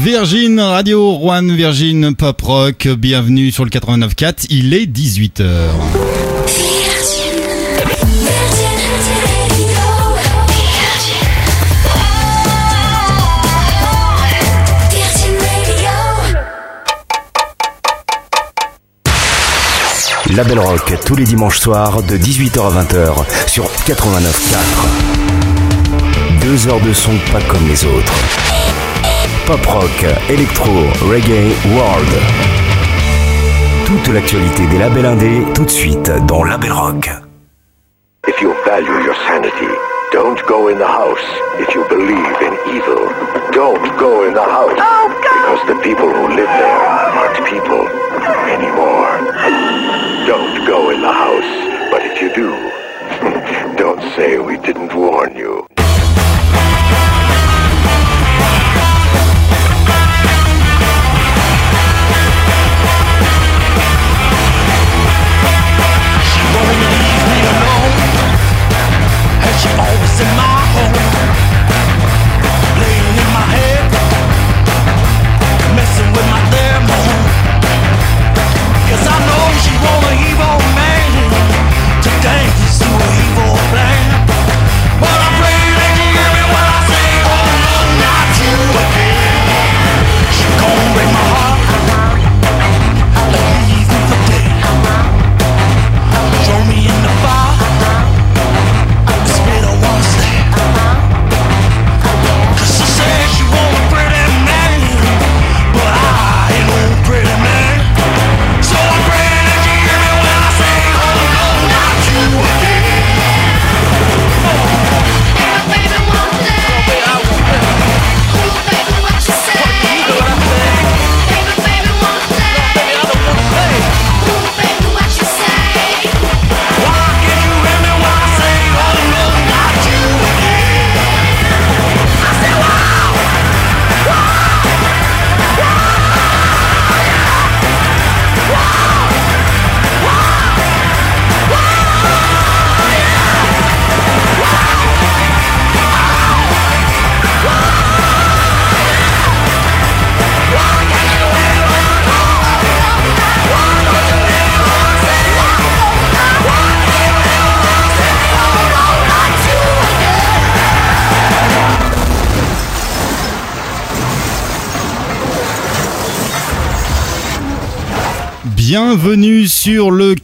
Virgin Radio, One Virgin Pop Rock, bienvenue sur le 89.4, il est 18h. La Belle Rock, tous les dimanches soirs de 18h à 20h sur 89.4. 2 heures de son pas comme les autres. Pop rock, électro, reggae, world. Toute l'actualité des labels indés, tout de suite dans La Belle Rock. If you value your sanity, don't go in the house. If you believe in evil, don't go in the house. Oh, God. Because the people who live there aren't people anymore. Don't go in the house, but if you do, don't say we didn't warn you. She always in my home, laying in my head, messing with my demo. 'Cause I know she want an evil man to dance to an evil plan. But I pray that you hear me when I say, oh no, not you again. She gon' break my heart, like leave me for dead. Throw me in the fire. Bienvenue sur le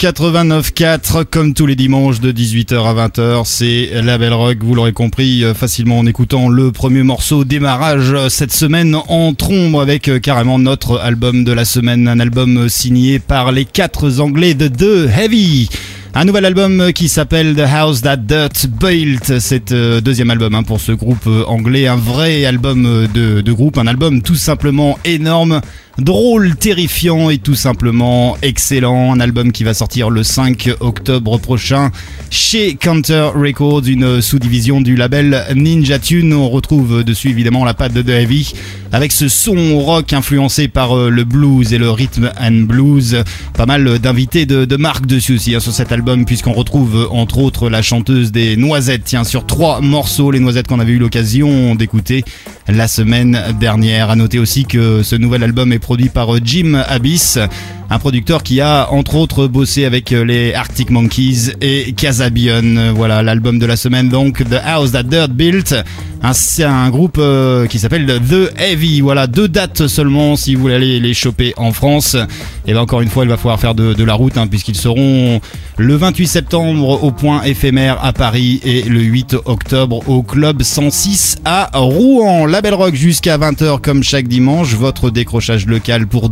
89.4, comme tous les dimanches de 18h à 20h, c'est La Belle Rock, vous l'aurez compris facilement en écoutant le premier morceau démarrage cette semaine en trombe avec carrément notre album de la semaine, un album signé par les 4 Anglais de The Heavy. Un nouvel album qui s'appelle The House That Dirt Built, c'est deuxième album pour ce groupe anglais, un vrai album de groupe, un album tout simplement énorme, drôle, terrifiant et tout simplement excellent. Un album qui va sortir le 5 octobre prochain chez Counter Records, une sous-division du label Ninja Tune. On retrouve dessus évidemment la patte de The Heavy avec ce son rock influencé par le blues et le rhythm and blues. Pas mal d'invités de marque dessus aussi sur cet album, puisqu'on retrouve entre autres la chanteuse des Noisettes, sur 3 morceaux, les Noisettes qu'on avait eu l'occasion d'écouter la semaine dernière. À noter aussi que ce nouvel album est produit par Jim Abyss, un producteur qui a entre autres bossé avec les Arctic Monkeys et Kasabian. Voilà l'album de la semaine, donc The House That Dirt Built. C'est un groupe qui s'appelle The Heavy. Voilà, 2 dates seulement si vous voulez aller les choper en France. Et bien encore une fois, il va falloir faire de la route, puisqu'ils seront le 28 septembre au Point Éphémère à Paris et le 8 octobre au Club 106 à Rouen. La Belle Rock jusqu'à 20h comme chaque dimanche, votre décrochage local pour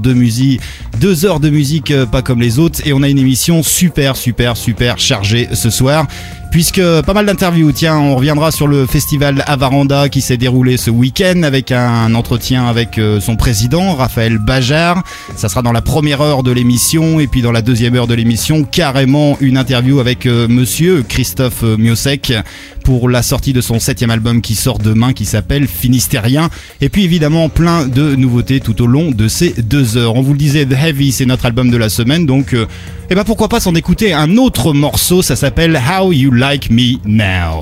2 heures de musique pas comme les autres, et on a une émission super chargée ce soir, puisque pas mal d'interviews. Tiens, on reviendra sur le festival Avaranda qui s'est déroulé ce week-end avec un entretien avec son président Raphaël Bajard. Ça sera dans la première heure de l'émission, et puis dans la deuxième heure de l'émission, carrément une interview avec monsieur Christophe Miosek pour la sortie de son 7e album qui sort demain, qui s'appelle Finistérien. Et puis évidemment plein de nouveautés tout au long de ces 2 heures. On vous le disait, The Heavy, c'est notre album de la semaine, donc pourquoi pas s'en écouter un autre morceau. Ça s'appelle How You Like Me Now.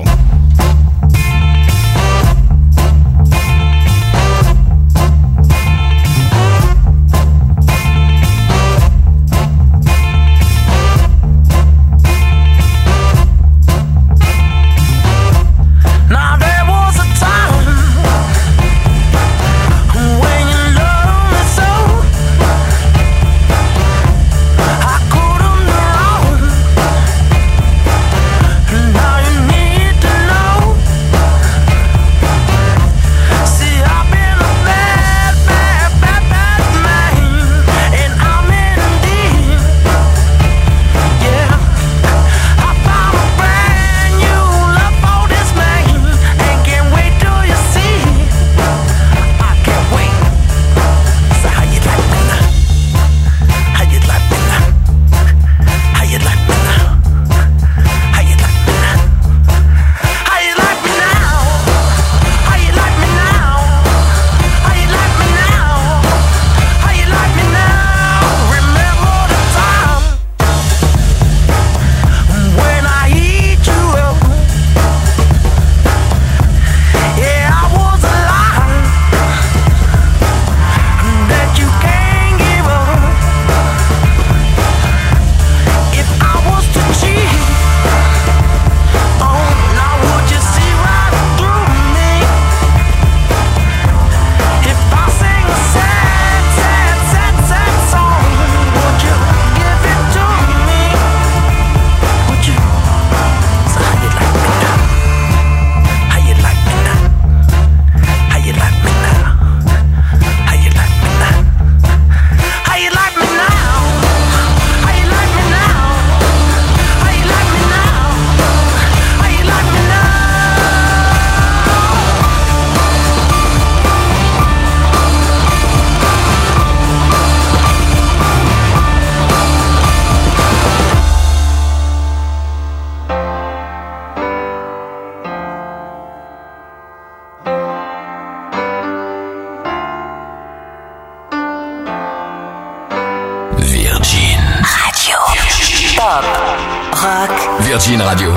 Rock. Virgin Radio.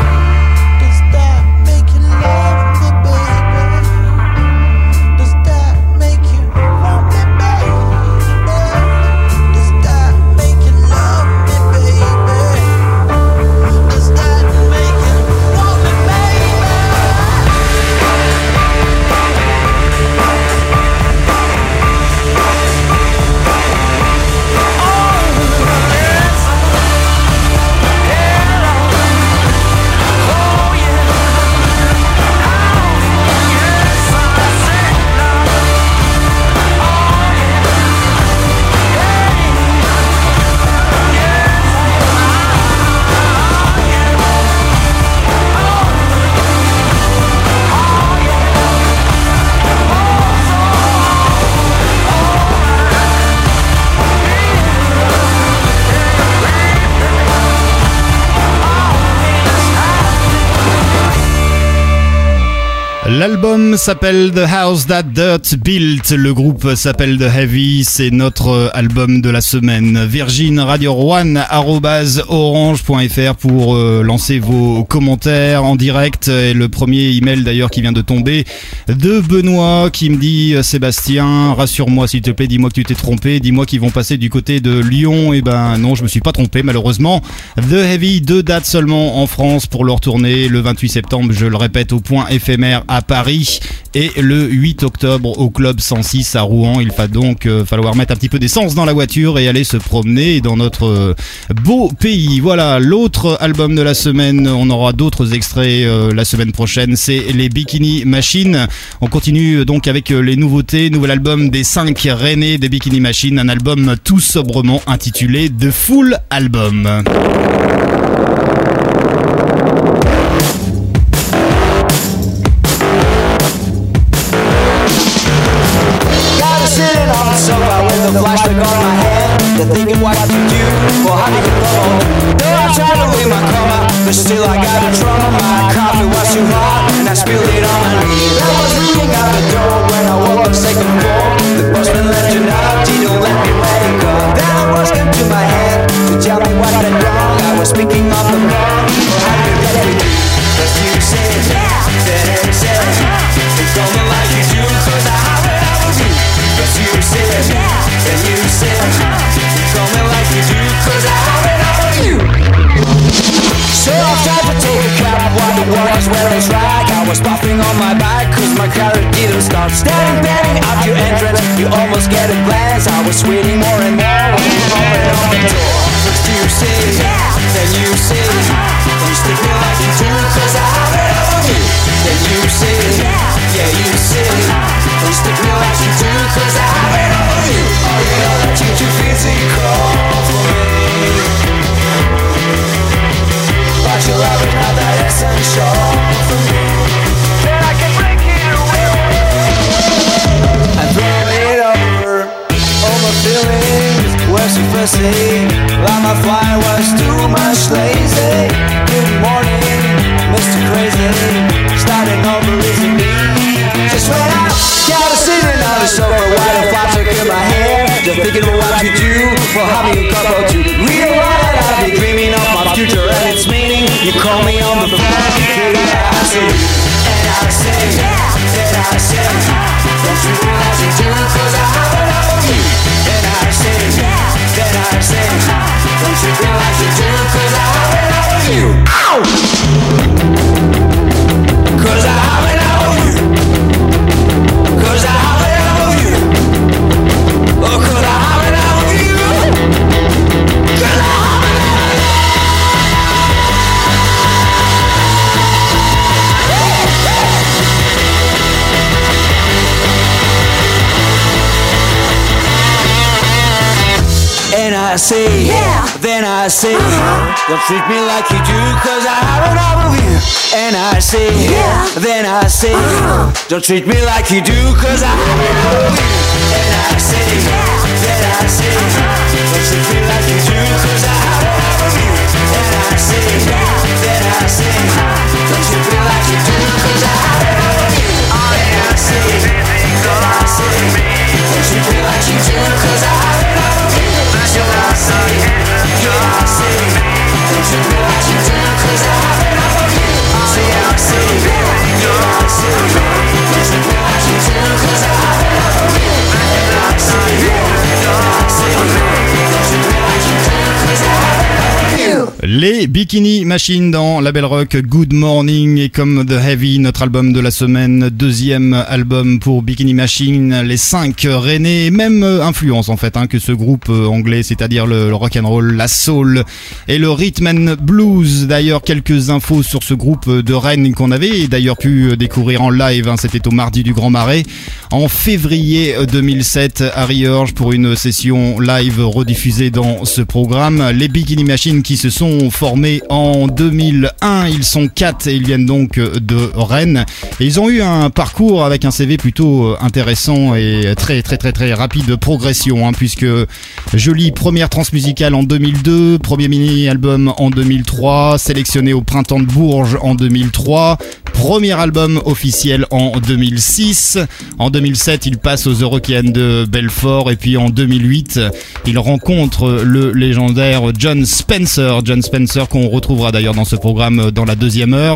L'album s'appelle The House That Dirt Built, le groupe s'appelle The Heavy, c'est notre album de la semaine. Virgin Radio One @orange.fr pour lancer vos commentaires en direct. Et le premier email d'ailleurs qui vient de tomber de Benoît qui me dit Sébastien, rassure-moi s'il te plaît, dis-moi que tu t'es trompé, dis-moi qu'ils vont passer du côté de Lyon. Et ben non, je me suis pas trompé malheureusement. The Heavy, 2 dates seulement en France pour leur tournée, le 28 septembre, je le répète, au Point Éphémère à Paris et le 8 octobre au Club 106 à Rouen. Il va donc falloir mettre un petit peu d'essence dans la voiture et aller se promener dans notre beau pays. Voilà, l'autre album de la semaine, on aura d'autres extraits la semaine prochaine, c'est les Bikini Machine. On continue donc avec les nouveautés, nouvel album des 5 Rennais des Bikini Machine, un album tout sobrement intitulé The Full Album. Flashback on my head, they're thinking what to do for having a problem. Though I tried to leave my coma, but still I got a trauma. My coffee was too hot, and I spilled it on my knees. I was ringing out the door when I woke up second floor. The postman left a note, he don't let me wake up. Then a voice came to my head to tell me what I'd done. I was picking up the phone for having to get it. But you said, then it said, it's coming like you do, 'cause I have it out with you. But you said, then you said, call me like you do, 'cause I have it all on you. So I tried to take a cab while the waters were on track. I was puffing on my back 'cause my car didn't start. Standing, banging up your entrance, you almost get a glance. I was waiting more and more when you opened up the door. First you say, then you say, you stick me like you do, 'cause I have it all on you. Then you say, yeah you say, you stick me like you do, 'cause I have it all on you. Oh, you know that you're too physical for me, but your love is not that essential for me. Then I can break it away and throw it over. All my feelings were so fussy, like my fire was too much lazy. Good morning, Mr. Crazy, starting over isn't me. Just when I got a sitting on the sofa, while the flaps are in my hair, just thinking of what to do for having a couple to realize that I've been dreaming of my future and its meaning. You call me on the phone, and I say, don't you realize you do, 'cause I have it all on you. And I say, don't you realize you do, 'cause I have it all on you. Ow! 'Cause I have it all on you. 'Cause I have it all on you. Oh, 'cause I have it all on you. 'Cause I have it all on you. And I say, then I say, don't treat me like you do, 'cause I have it all on you. And I say, then I say, don't treat me like you do, 'cause I have it all on you. And I say, then I say, don't treat me like you do, 'cause I have it all on you. And I say, then I say, don't treat me like you do, 'cause I have it all on you. And I say, then I say, don't treat me like you do, 'cause I have it all on you. And I say, don't treat me like you do. Les Bikini Machine dans La Belle Rock, Good Morning, et comme The Heavy, notre album de la semaine, deuxième album pour Bikini Machine, les 5 Rennais, même influence en fait que ce groupe anglais, c'est-à-dire le rock'n'roll, la soul et le rhythm and blues. D'ailleurs, quelques infos sur ce groupe de Rennes qu'on avait d'ailleurs pu découvrir en live, c'était au Mardi du Grand Marais, en février 2007 à Riorges pour une session live rediffusée dans ce programme. Les Bikini Machine qui se sont formés en 2001, ils sont 4 et ils viennent donc de Rennes et ils ont eu un parcours avec un CV plutôt intéressant et très rapide de progression, puisque jolie première transmusicale en 2002, premier mini-album en 2003, sélectionné au Printemps de Bourges en 2003, premier album officiel en 2006, en 2007 il passe aux Eurockéennes de Belfort et puis en 2008 il rencontre le légendaire Jon Spencer qu'on retrouvera d'ailleurs dans ce programme dans la deuxième heure.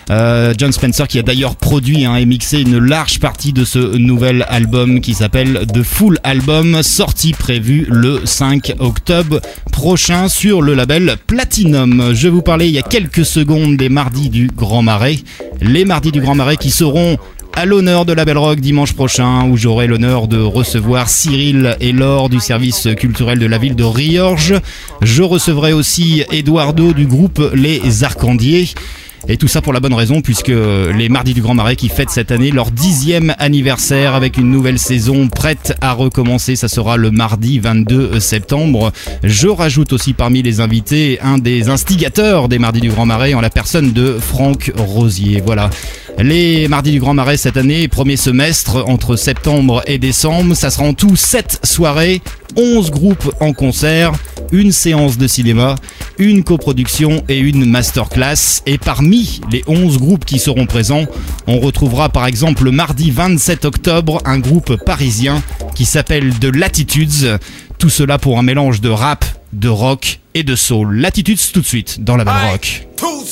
Jon Spencer qui a d'ailleurs produit et mixé une large partie de ce nouvel album qui s'appelle The Full Album, sortie prévue le 5 octobre prochain sur le label Platinum. Je vous parlais il y a quelques secondes des Mardis du Grand Marais. Les Mardis du Grand Marais qui seront à l'honneur de La Belle Rock dimanche prochain, où j'aurai l'honneur de recevoir Cyril et Laure du service culturel de la ville de Riorges. Je recevrai aussi Eduardo du groupe Les Arcandiers. Et tout ça pour la bonne raison, puisque les Mardis du Grand Marais qui fêtent cette année leur 10e anniversaire avec une nouvelle saison prête à recommencer. Ça sera le mardi 22 septembre. Je rajoute aussi parmi les invités un des instigateurs des Mardis du Grand Marais en la personne de Franck Rosier. Voilà. Les Mardis du Grand Marais cette année, premier semestre entre septembre et décembre. Ça sera en tout 7 soirées, 11 groupes en concert, une séance de cinéma, une coproduction et une masterclass. Et parmi les 11 groupes qui seront présents, on retrouvera par exemple le mardi 27 octobre un groupe parisien qui s'appelle The Latitudes. Tout cela pour un mélange de rap, de rock et de soul. Latitudes tout de suite dans La Belle Rock.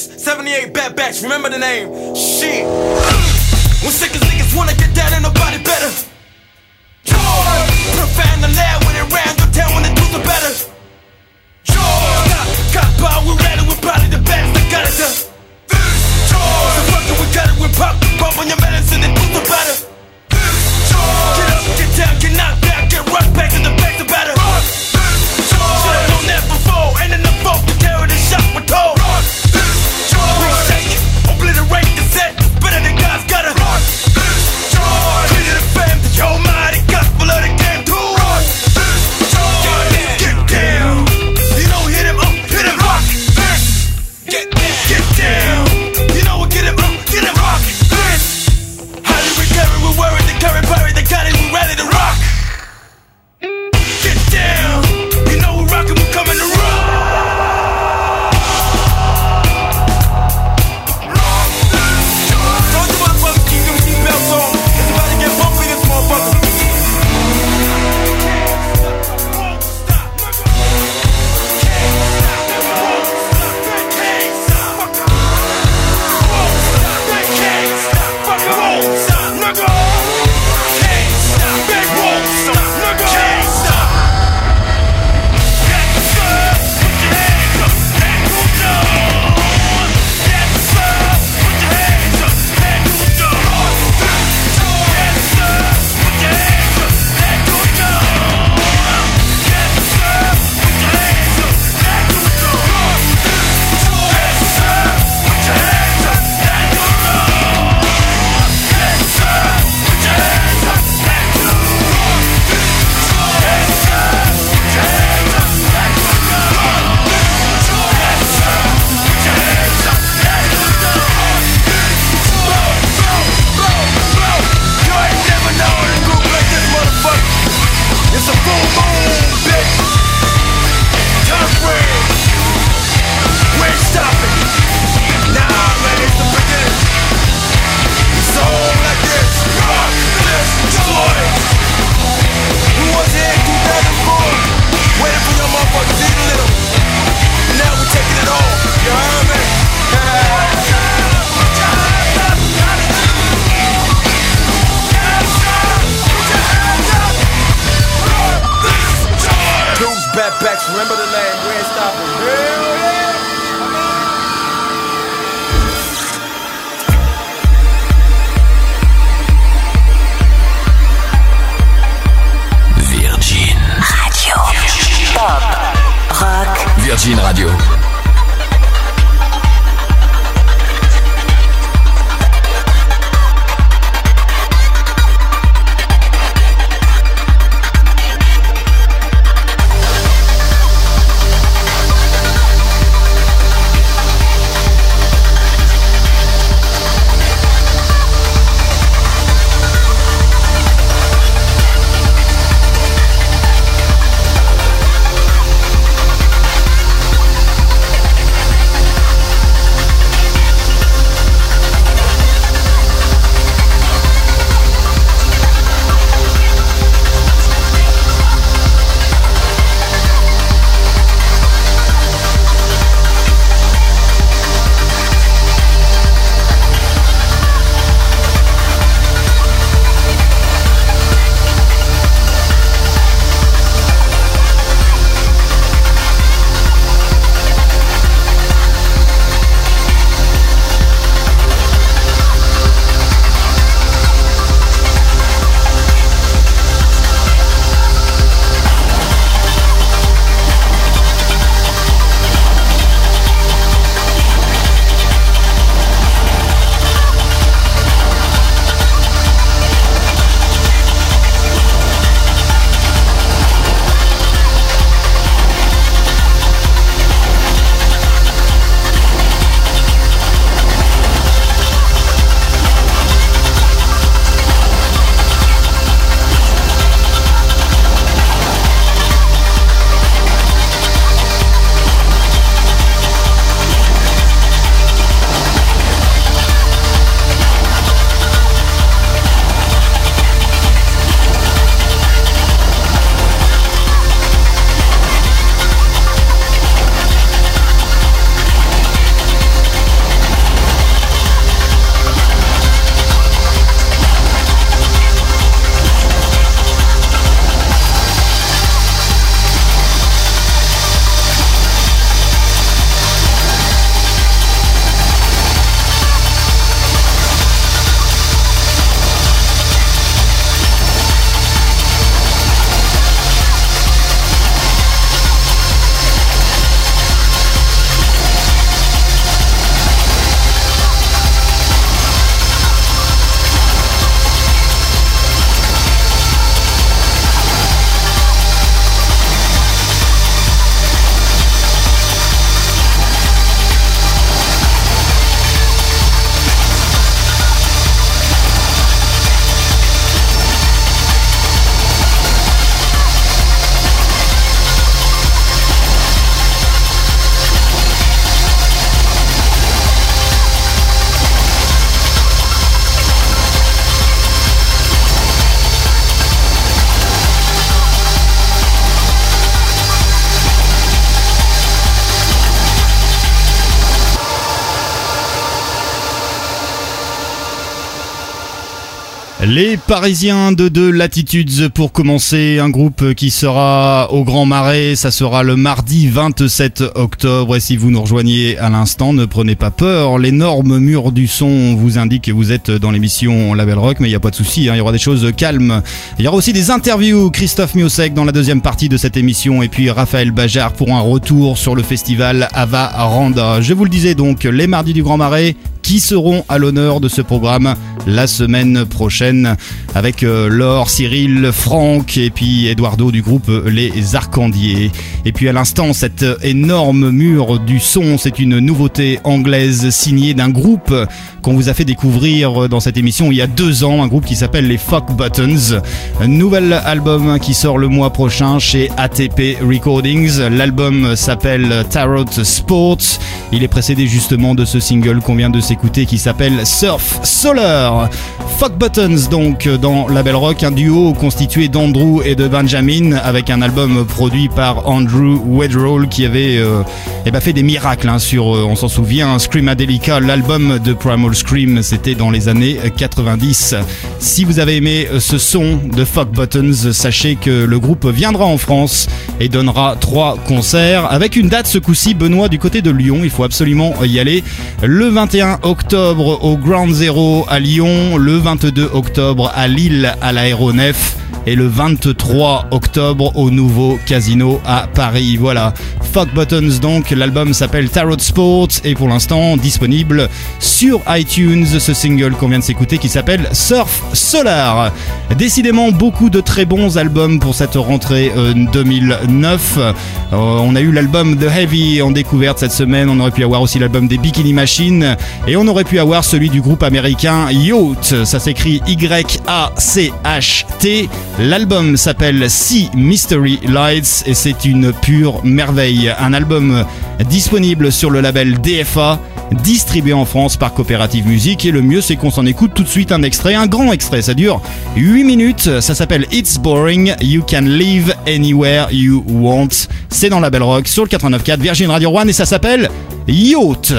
78 bad batch, remember the name. Shit. When sick as niggas wanna get down and nobody better. Put a fan in the lab when it ran, go down when the dudes are better. Got power, we ready, we're probably the best, I got it done. So fuck it, we got it, we pop on your medicine, the dudes are better. Get up, get down, get knocked down, get rushed back in the back to better. Should've known that before, ain't enough folk to carry the shot we're told. We shake, obliterate the set, better than God's got a heart. Clean to the fam, the almighty gospel of the game too. Get down, you don't hit him up, hit him rock. Virgin Radio. Les Parisiens de 2 Latitudes pour commencer, un groupe qui sera au Grand Marais, ça sera le mardi 27 octobre et si vous nous rejoignez à l'instant, ne prenez pas peur, l'énorme mur du son vous indique que vous êtes dans l'émission Label Rock, mais il n'y a pas de souci, il y aura des choses calmes. Il y aura aussi des interviews, Christophe Miosek dans la deuxième partie de cette émission et puis Raphaël Bajard pour un retour sur le festival Ava Randa. Je vous le disais donc, les mardis du Grand Marais qui seront à l'honneur de ce programme la semaine prochaine avec Laure, Cyril, Franck et puis Eduardo du groupe Les Arcandiers. Et puis à l'instant, cet énorme mur du son, c'est une nouveauté anglaise signée d'un groupe qu'on vous a fait découvrir dans cette émission il y a 2 ans, un groupe qui s'appelle les Fuck Buttons. Un nouvel album qui sort le mois prochain chez ATP Recordings. L'album s'appelle Tarot Sports. Il est précédé justement de ce single qu'on vient de s'écouter qui s'appelle Surf Solar. Fuck Buttons donc dans Label Rock, un duo constitué d'Andrew et de Benjamin avec un album produit par Andrew Wedroll qui avait fait des miracles sur, on s'en souvient, Screamadelica, l'album de Primal Scream, c'était dans les années 90. Si vous avez aimé ce son de Fuck Buttons, sachez que le groupe viendra en France et donnera 3 concerts avec une date ce coup-ci, Benoît, du côté de Lyon, il faut absolument y aller. Le 21 octobre au Ground Zero à Lyon, le 22 octobre à Lille à l'Aéronef et le 23 octobre au nouveau Casino à Paris. Voilà, Fuck Buttons donc, l'album s'appelle Tarot Sports et pour l'instant disponible sur iTunes, ce single qu'on vient de s'écouter qui s'appelle Surf Solar. Décidément beaucoup de très bons albums pour cette rentrée 2009. On a eu l'album The Heavy en découverte cette semaine, on aurait pu avoir aussi l'album des Bikini Machine et on aurait pu avoir celui du groupe américain Yacht, ça s'écrit Y-A-C-H-T. L'album s'appelle Sea Mystery Lights et c'est une pure merveille. Un album disponible sur le label DFA, distribué en France par Coopérative Musique, et le mieux c'est qu'on s'en écoute tout de suite un extrait, un grand extrait, ça dure 8 minutes, ça s'appelle It's Boring, You Can Live Anywhere You Want, c'est dans la Belle Rock sur le 89.4 Virgin Radio One et ça s'appelle Yacht.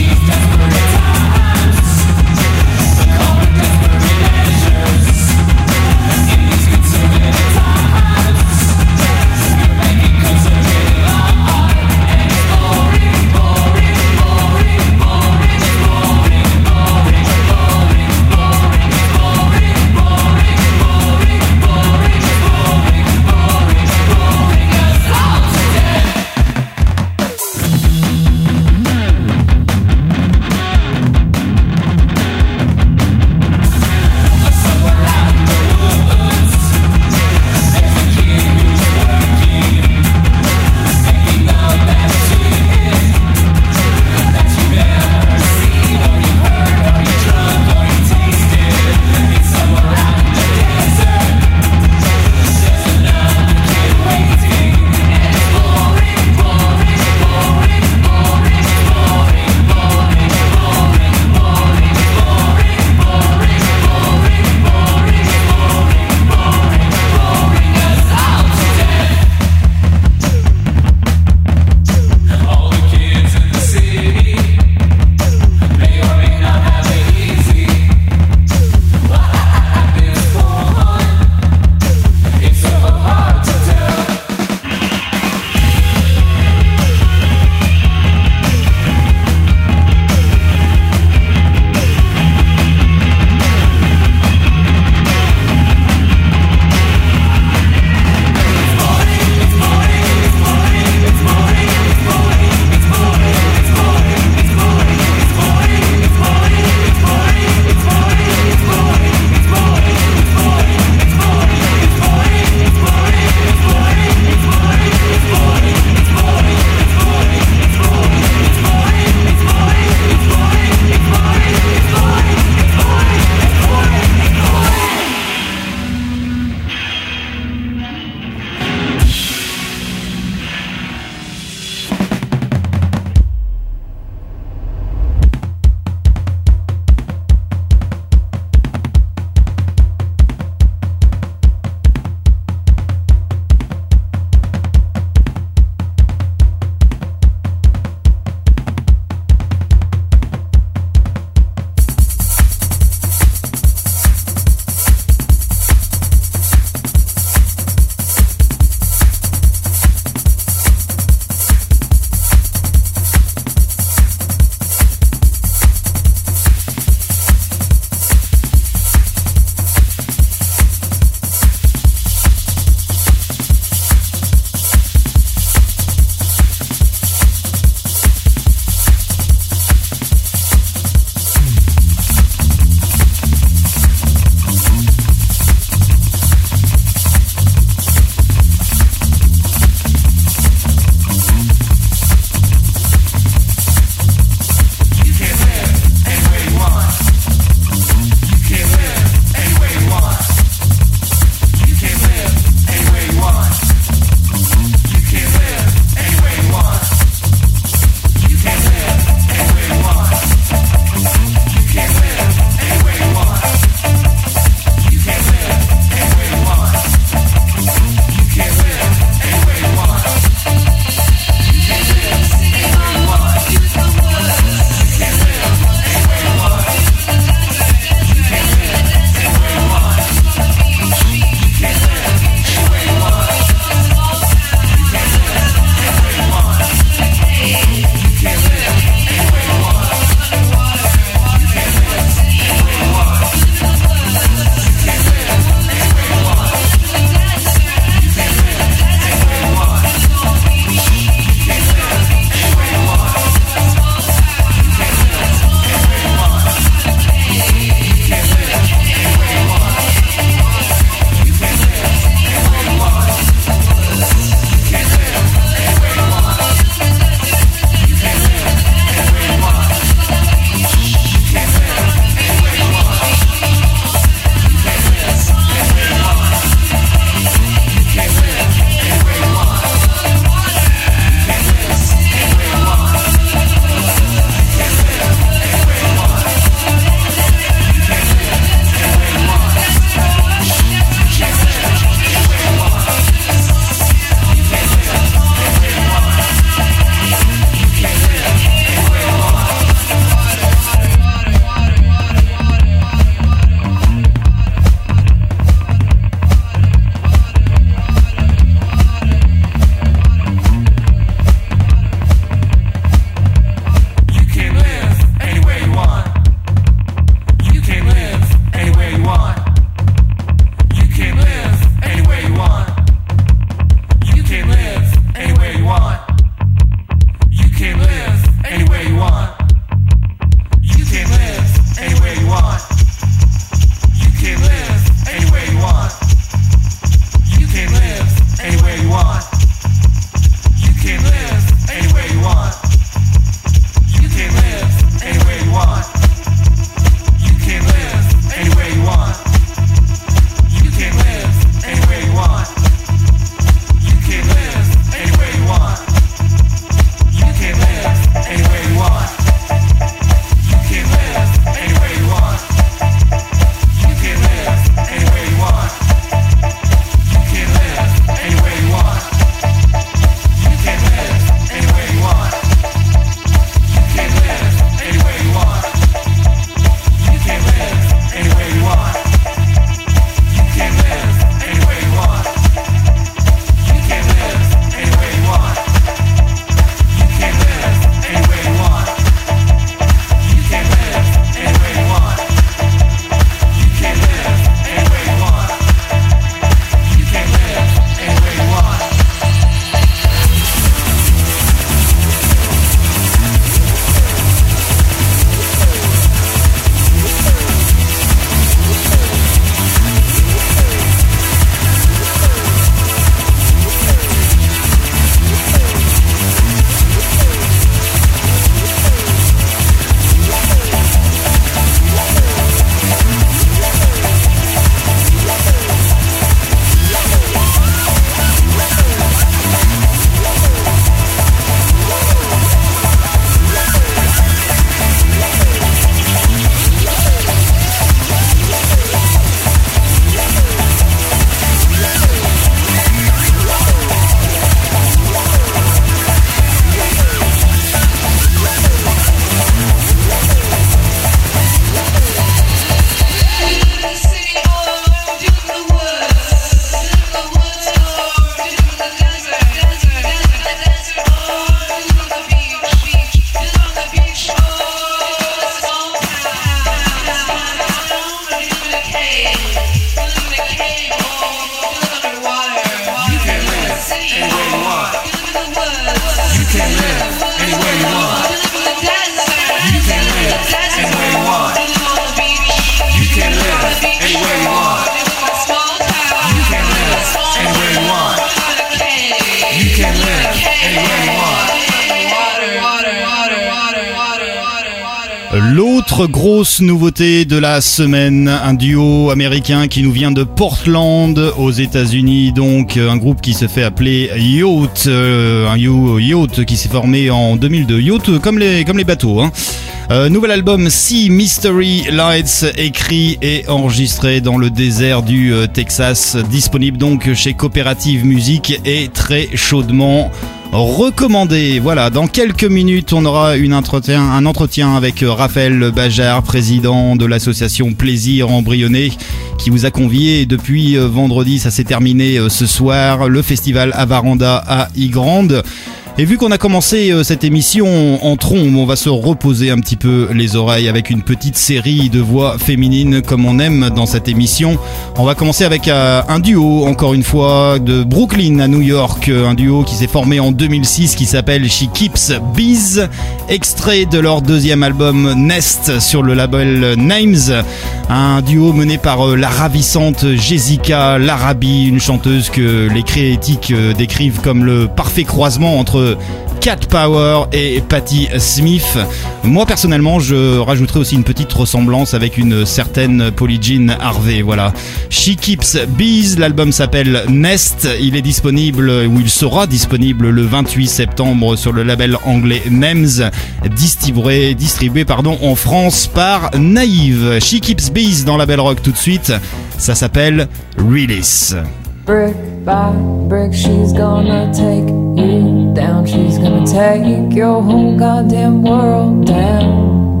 L'autre grosse nouveauté de la semaine, un duo américain qui nous vient de Portland aux États-Unis, donc un groupe qui se fait appeler Yacht, un yacht qui s'est formé en 2002, yacht comme les bateaux, hein. Nouvel album Sea Mystery Lights, écrit et enregistré dans le désert du Texas, disponible donc chez Coopérative Musique et très chaudement recommandé. Voilà, dans quelques minutes, on aura un entretien avec Raphaël Bajard, président de l'association Plaisir Embryonné, qui vous a convié depuis vendredi. Ça s'est terminé ce soir, le festival Avaranda à Ygrande. Et vu qu'on a commencé cette émission en trombe, on va se reposer un petit peu les oreilles avec une petite série de voix féminines comme on aime dans cette émission. On va commencer avec un duo, encore une fois, de Brooklyn à New York, un duo qui s'est formé en 2006 qui s'appelle She Keeps Bees, extrait de leur deuxième album Nest sur le label Names, un duo mené par la ravissante Jessica Larabi, une chanteuse que les critiques décrivent comme le parfait croisement entre Cat Power et Patti Smith. Moi personnellement, je rajouterai aussi une petite ressemblance avec une certaine Polly Jean Harvey. Voilà. She Keeps Bees, l'album s'appelle Nest. Il est disponible, ou il sera disponible le 28 septembre sur le label anglais Names, distribué en France par Naïve. She Keeps Bees dans la Belle Rock tout de suite. Ça s'appelle Release. Brick by brick, she's gonna take you down. She's gonna take your whole goddamn world down.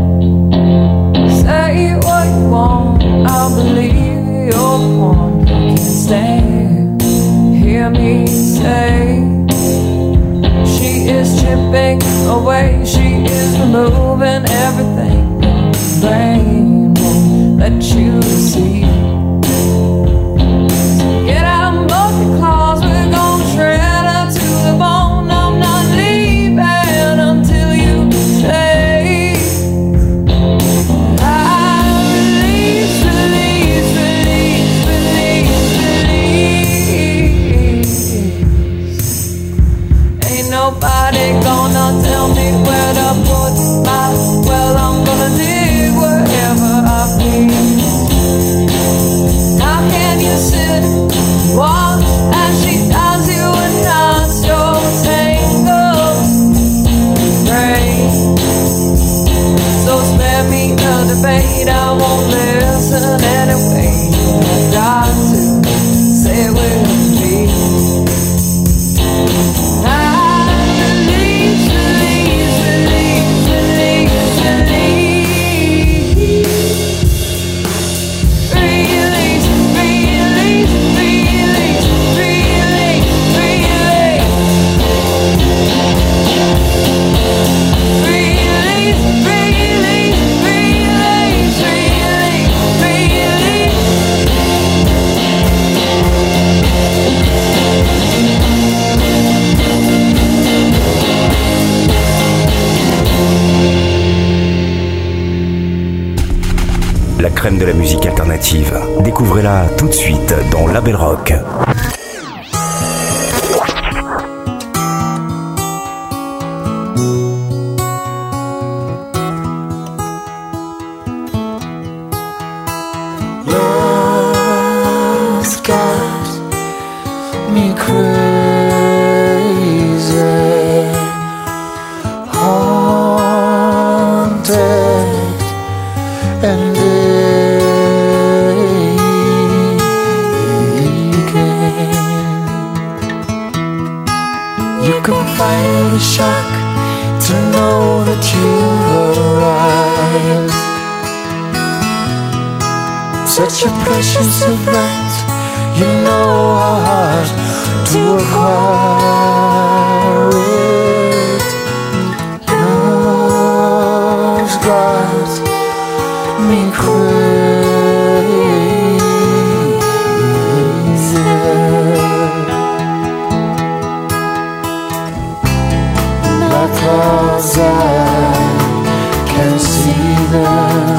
Say what you want, I'll believe you're the one who can't stand. Hear me say, she is chipping away, she is removing everything your brain won't let you see. Claws, we're gonna shred her to the bone. I'm not leaving until you say I release, release, release, release. Ain't nobody gonna tell me where to put my, well, I'm gonna dig wherever I please. How can you sit, watch as she ties you in knots, your tangled brain? So spare me the debate, I won't listen anyway. I got to say it with me. I release, release, release, release, release. Release, release, release, release, release. Release, release, release, release, release. La crème de la musique alternative. Découvrez-la tout de suite dans La Belle Rock. Love's got me crazy, haunted and you can find a shock to know that you've arrived. Such a precious event, you know how hard to acquire it. Love's got me crazy. My clouds, I can see them.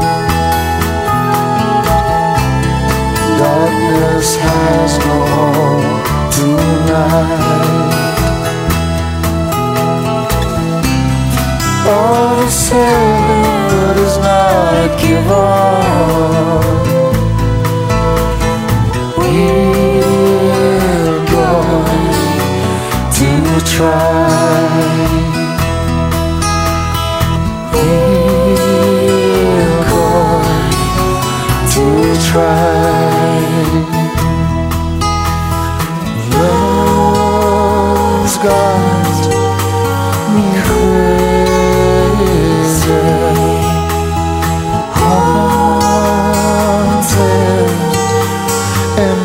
Darkness has no home tonight. All the same give up. We're going to try. We're going to try. Love's got me crazy, haunted and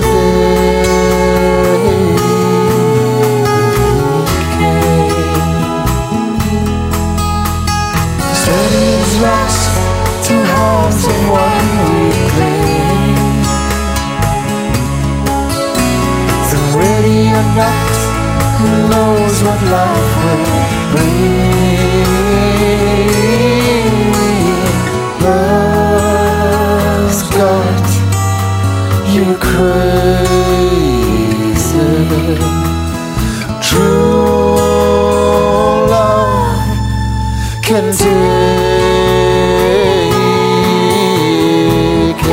aching. Steady as rocks, two hands in one weak cling. The ready or not, who knows what life will bring. Love's got you crazy. True love can take it.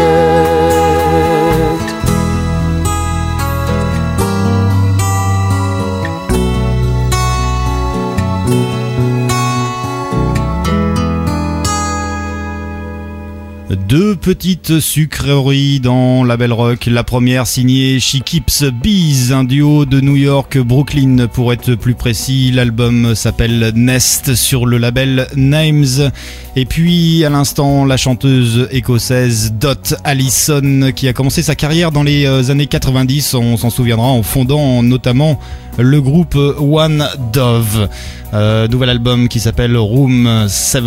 Deux petites sucreries dans la Belle Rock. La première signée She Keeps Bees, un duo de New York, Brooklyn pour être plus précis. L'album s'appelle Nest sur le label Names. Et puis à l'instant, la chanteuse écossaise Dot Allison qui a commencé sa carrière dans les années 90, on s'en souviendra, en fondant notamment le groupe One Dove. Nouvel album qui s'appelle Room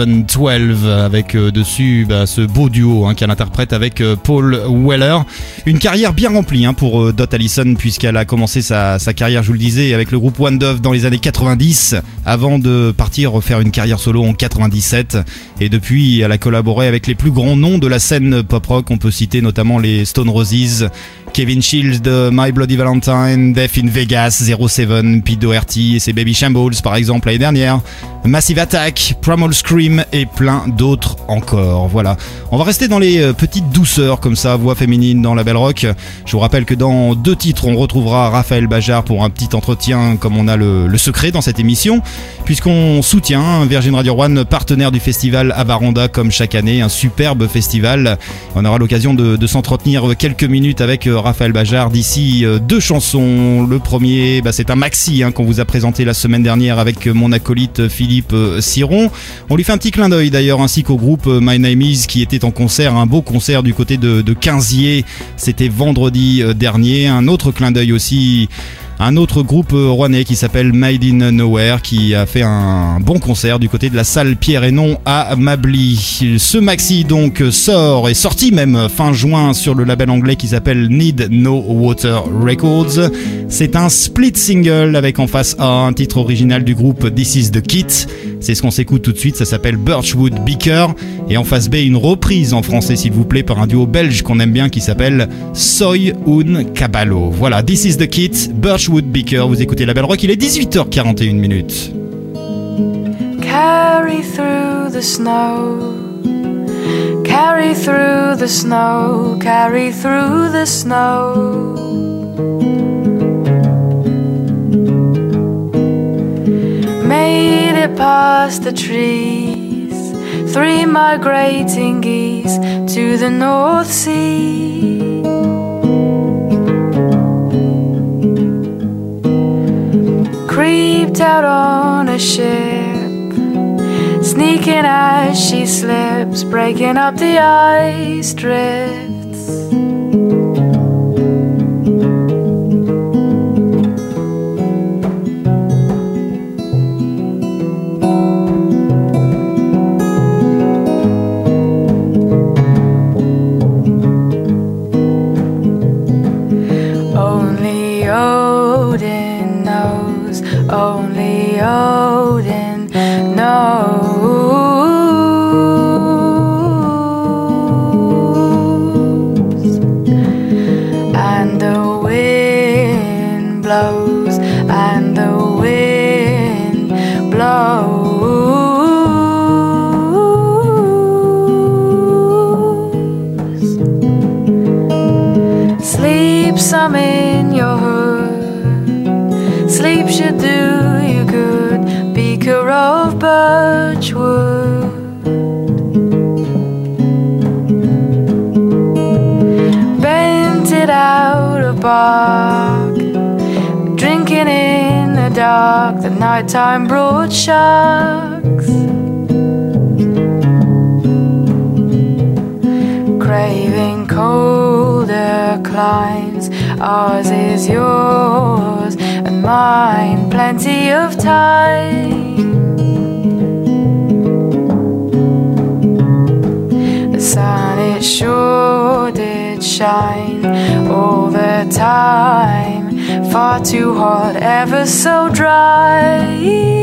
712 avec dessus ce beau duo qu'elle interprète avec Paul Weller. Une carrière bien remplie pour Dot Allison, puisqu'elle a commencé sa carrière, je vous le disais, avec le groupe One Dove dans les années 90 avant de partir faire une carrière solo en 97. Et depuis, elle a collaboré avec les plus grands noms de la scène pop-rock. On peut citer notamment les Stone Roses, Kevin Shields de My Bloody Valentine, Death in Vegas, 07, Pete Doherty et ses Baby Shambles par exemple l'année dernière, Massive Attack, Primal Scream et plein d'autres encore. Voilà, on va rester dans les petites douceurs comme ça, voix féminine dans la Belle Rock. Je vous rappelle que dans 2 titres on retrouvera Raphaël Bajard pour un petit entretien comme on a le secret dans cette émission, puisqu'on soutient Virgin Radio One, partenaire du festival Abaronda comme chaque année, un superbe festival. On aura l'occasion de s'entretenir quelques minutes avec Raphaël Bajard. D'ici 2 chansons. Le premier, c'est un maxi qu'on vous a présenté la semaine dernière avec mon acolyte Philippe Siron. On lui fait un petit clin d'œil d'ailleurs, ainsi qu'au groupe My Name Is qui était en concert, un beau concert du côté de Quinzier. C'était vendredi dernier. Un autre clin d'œil aussi, un autre groupe rouennais qui s'appelle Made in Nowhere qui a fait un bon concert du côté de la salle Pierre-Hénon à Mably. Ce maxi donc est sorti même fin juin sur le label anglais qui s'appelle Need No Water Records. C'est un split single avec en face A un titre original du groupe This Is The Kit. C'est ce qu'on s'écoute tout de suite, ça s'appelle Birchwood Beaker. Et en face B, une reprise en français s'il vous plaît par un duo belge qu'on aime bien qui s'appelle Soy un Caballo. Voilà, This Is The Kit, Birchwood Beaker, vous écoutez la Belle Rock, il est 18h41 minutes. Carry through the snow, carry through the snow, carry through the snow. Made it past the trees, 3 migrating geese to the North Sea. Creeped out on a ship, sneaking as she slips, breaking up the ice drifts. Only Odin knows, only Odin knows. nighttime brought sharks, craving colder climes. Ours is yours and mine, plenty of time. The sun, it sure did shine all the time, far too hot, ever so dry.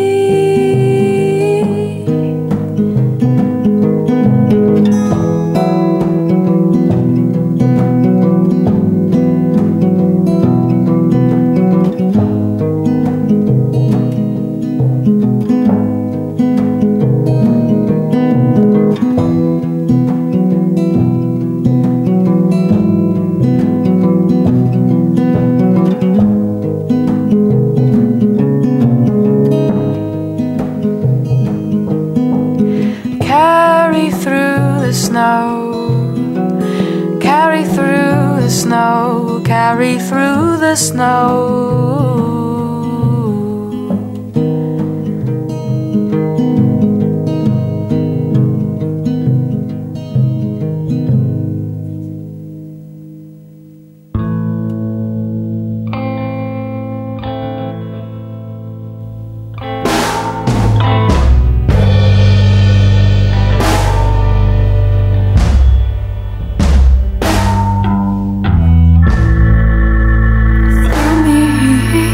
Carry through the snow. Me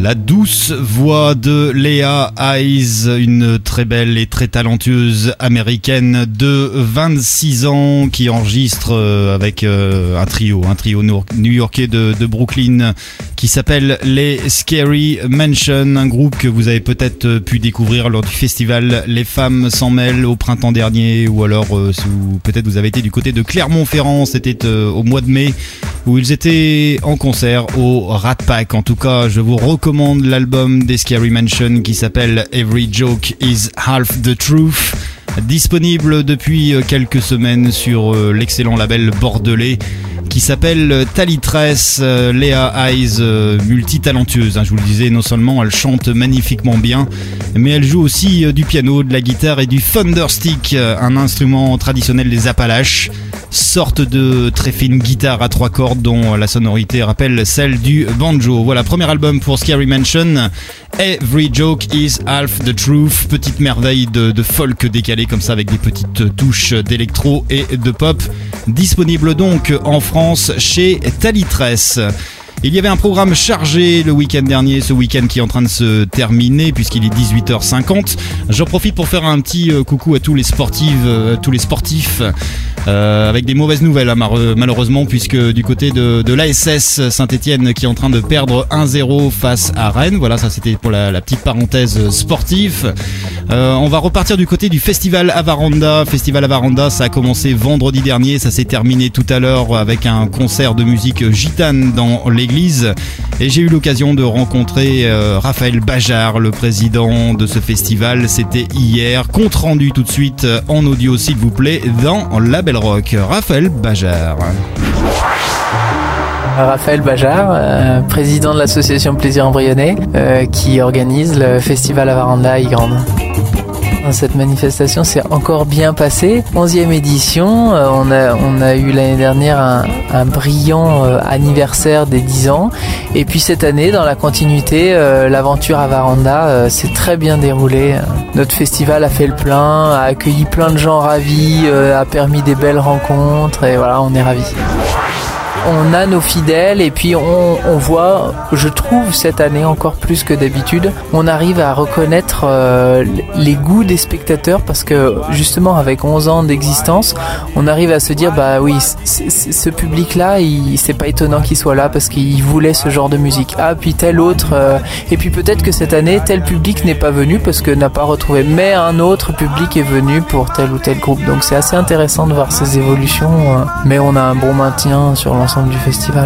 La douce voix de Leah Eyes, une très belle et très talentueuse américaine de 26 ans qui enregistre avec un trio new-yorkais de Brooklyn qui s'appelle les Scary Mansion, un groupe que vous avez peut-être pu découvrir lors du festival Les Femmes s'en mêlent au printemps dernier, ou alors peut-être vous avez été du côté de Clermont-Ferrand, c'était au mois de mai, où ils étaient en concert au Rat Pack. En tout cas, je vous recommande l'album des Scary Mansion qui s'appelle Every Joke is Half the Truth, disponible depuis quelques semaines sur l'excellent label bordelais qui s'appelle Talitress. Leah Eyes, multitalentueuse, je vous le disais, non seulement elle chante magnifiquement bien, mais elle joue aussi du piano, de la guitare et du thunderstick, un instrument traditionnel des Appalaches, sorte de très fine guitare à 3 cordes dont la sonorité rappelle celle du banjo. Voilà, premier album pour Scary Mansion, Every Joke is Half the Truth, petite merveille de folk décalé comme ça avec des petites touches d'électro et de pop, disponible donc en France chez Talitress. Il y avait un programme chargé le week-end dernier, ce week-end qui est en train de se terminer puisqu'il est 18h50. J'en profite pour faire un petit coucou à tous les sportifs, avec des mauvaises nouvelles malheureusement, puisque du côté de l'ASS Saint-Etienne qui est en train de perdre 1-0 face à Rennes. Voilà, ça c'était pour la petite parenthèse sportive. On va repartir du côté du Festival Avaranda. Festival Avaranda, ça a commencé vendredi dernier, ça s'est terminé tout à l'heure avec un concert de musique gitane dans l'église. Et j'ai eu l'occasion de rencontrer Raphaël Bajard, le président de ce festival. C'était hier. Compte rendu tout de suite en audio, s'il vous plaît, dans La Belle Rock. Raphaël Bajard. Raphaël Bajard, président de l'association Plaisir Embryonnais, qui organise le festival Avaranda à Ygrande. Cette manifestation s'est encore bien passée. 11e édition, on a eu l'année dernière un brillant anniversaire des 10 ans. Et puis cette année, dans la continuité, l'aventure Avaranda s'est très bien déroulée. Notre festival a fait le plein, a accueilli plein de gens ravis, a permis des belles rencontres et voilà, on est ravis. On a nos fidèles et puis on voit, je trouve cette année encore plus que d'habitude, on arrive à reconnaître les goûts des spectateurs parce que justement avec 11 ans d'existence, on arrive à se dire bah oui, ce public-là, c'est pas étonnant qu'il soit là parce qu'il voulait ce genre de musique. Ah puis tel autre, et puis peut-être que cette année tel public n'est pas venu parce que n'a pas retrouvé, mais un autre public est venu pour tel ou tel groupe. Donc c'est assez intéressant de voir ces évolutions, mais on a un bon maintien sur l'ensemble du festival.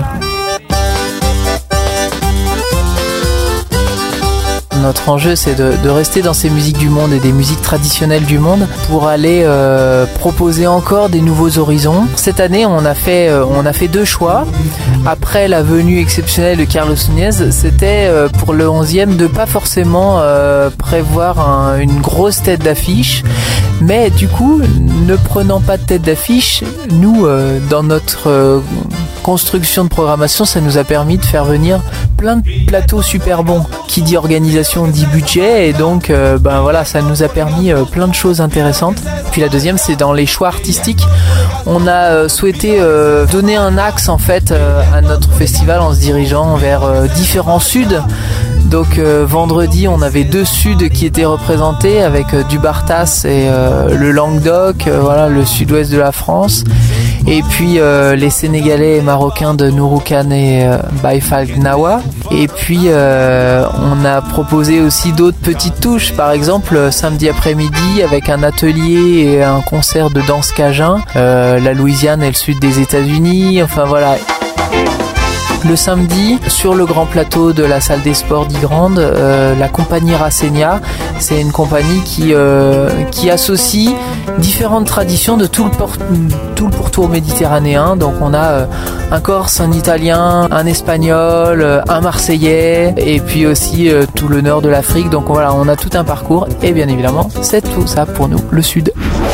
Notre enjeu, c'est de rester dans ces musiques du monde et des musiques traditionnelles du monde pour aller proposer encore des nouveaux horizons. Cette année, on a fait 2 choix. Après la venue exceptionnelle de Carlos Núñez, c'était pour le 11e de pas forcément prévoir une grosse tête d'affiche, mais du coup, ne prenant pas de tête d'affiche, nous, dans notre construction de programmation, ça nous a permis de faire venir plein de plateaux super bons. Qui dit organisation dit budget, et donc voilà, ça nous a permis plein de choses intéressantes. Puis la deuxième, c'est dans les choix artistiques. On a souhaité donner un axe en fait à notre festival en se dirigeant vers différents suds. Donc vendredi, on avait 2 suds qui étaient représentés avec du Barthas et le Languedoc, voilà, le sud-ouest de la France. Et puis les Sénégalais et Marocains de Nouroukan et Baïfal Gnawa. Et puis on a proposé aussi d'autres petites touches, par exemple samedi après-midi avec un atelier et un concert de danse cajun, la Louisiane et le sud des États-Unis, enfin voilà. Le samedi, sur le grand plateau de la salle des sports d'Ygrande, la compagnie Racenia, c'est une compagnie qui associe différentes traditions de tout le pourtour méditerranéen. Donc on a un Corse, un Italien, un Espagnol, un Marseillais, et puis aussi tout le nord de l'Afrique. Donc voilà, on a tout un parcours, et bien évidemment, c'est tout ça pour nous, le Sud.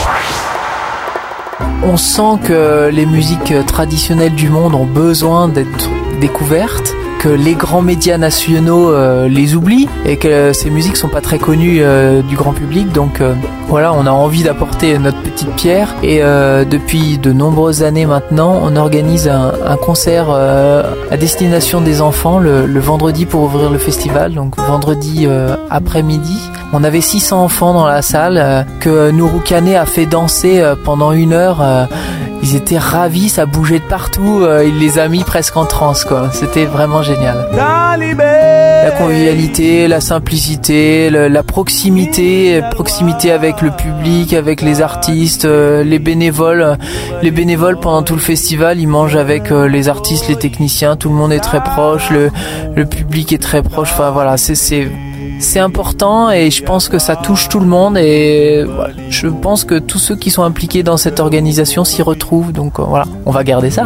On sent que les musiques traditionnelles du monde ont besoin d'être découvertes, que les grands médias nationaux les oublient et que ces musiques sont pas très connues du grand public. Donc voilà, on a envie d'apporter notre petite pierre et depuis de nombreuses années maintenant, on organise un concert à destination des enfants le vendredi pour ouvrir le festival, donc vendredi après-midi. On avait 600 enfants dans la salle que Nourou Kané a fait danser pendant 1 heure. Ils étaient ravis, ça bougeait de partout, il les a mis presque en transe, quoi. C'était vraiment génial. La convivialité, la simplicité, la proximité avec le public, avec les artistes, les bénévoles. Les bénévoles pendant tout le festival, ils mangent avec les artistes, les techniciens, tout le monde est très proche, le public est très proche. Enfin voilà, c'est important et je pense que ça touche tout le monde et voilà, je pense que tous ceux qui sont impliqués dans cette organisation s'y retrouvent, donc voilà, on va garder ça.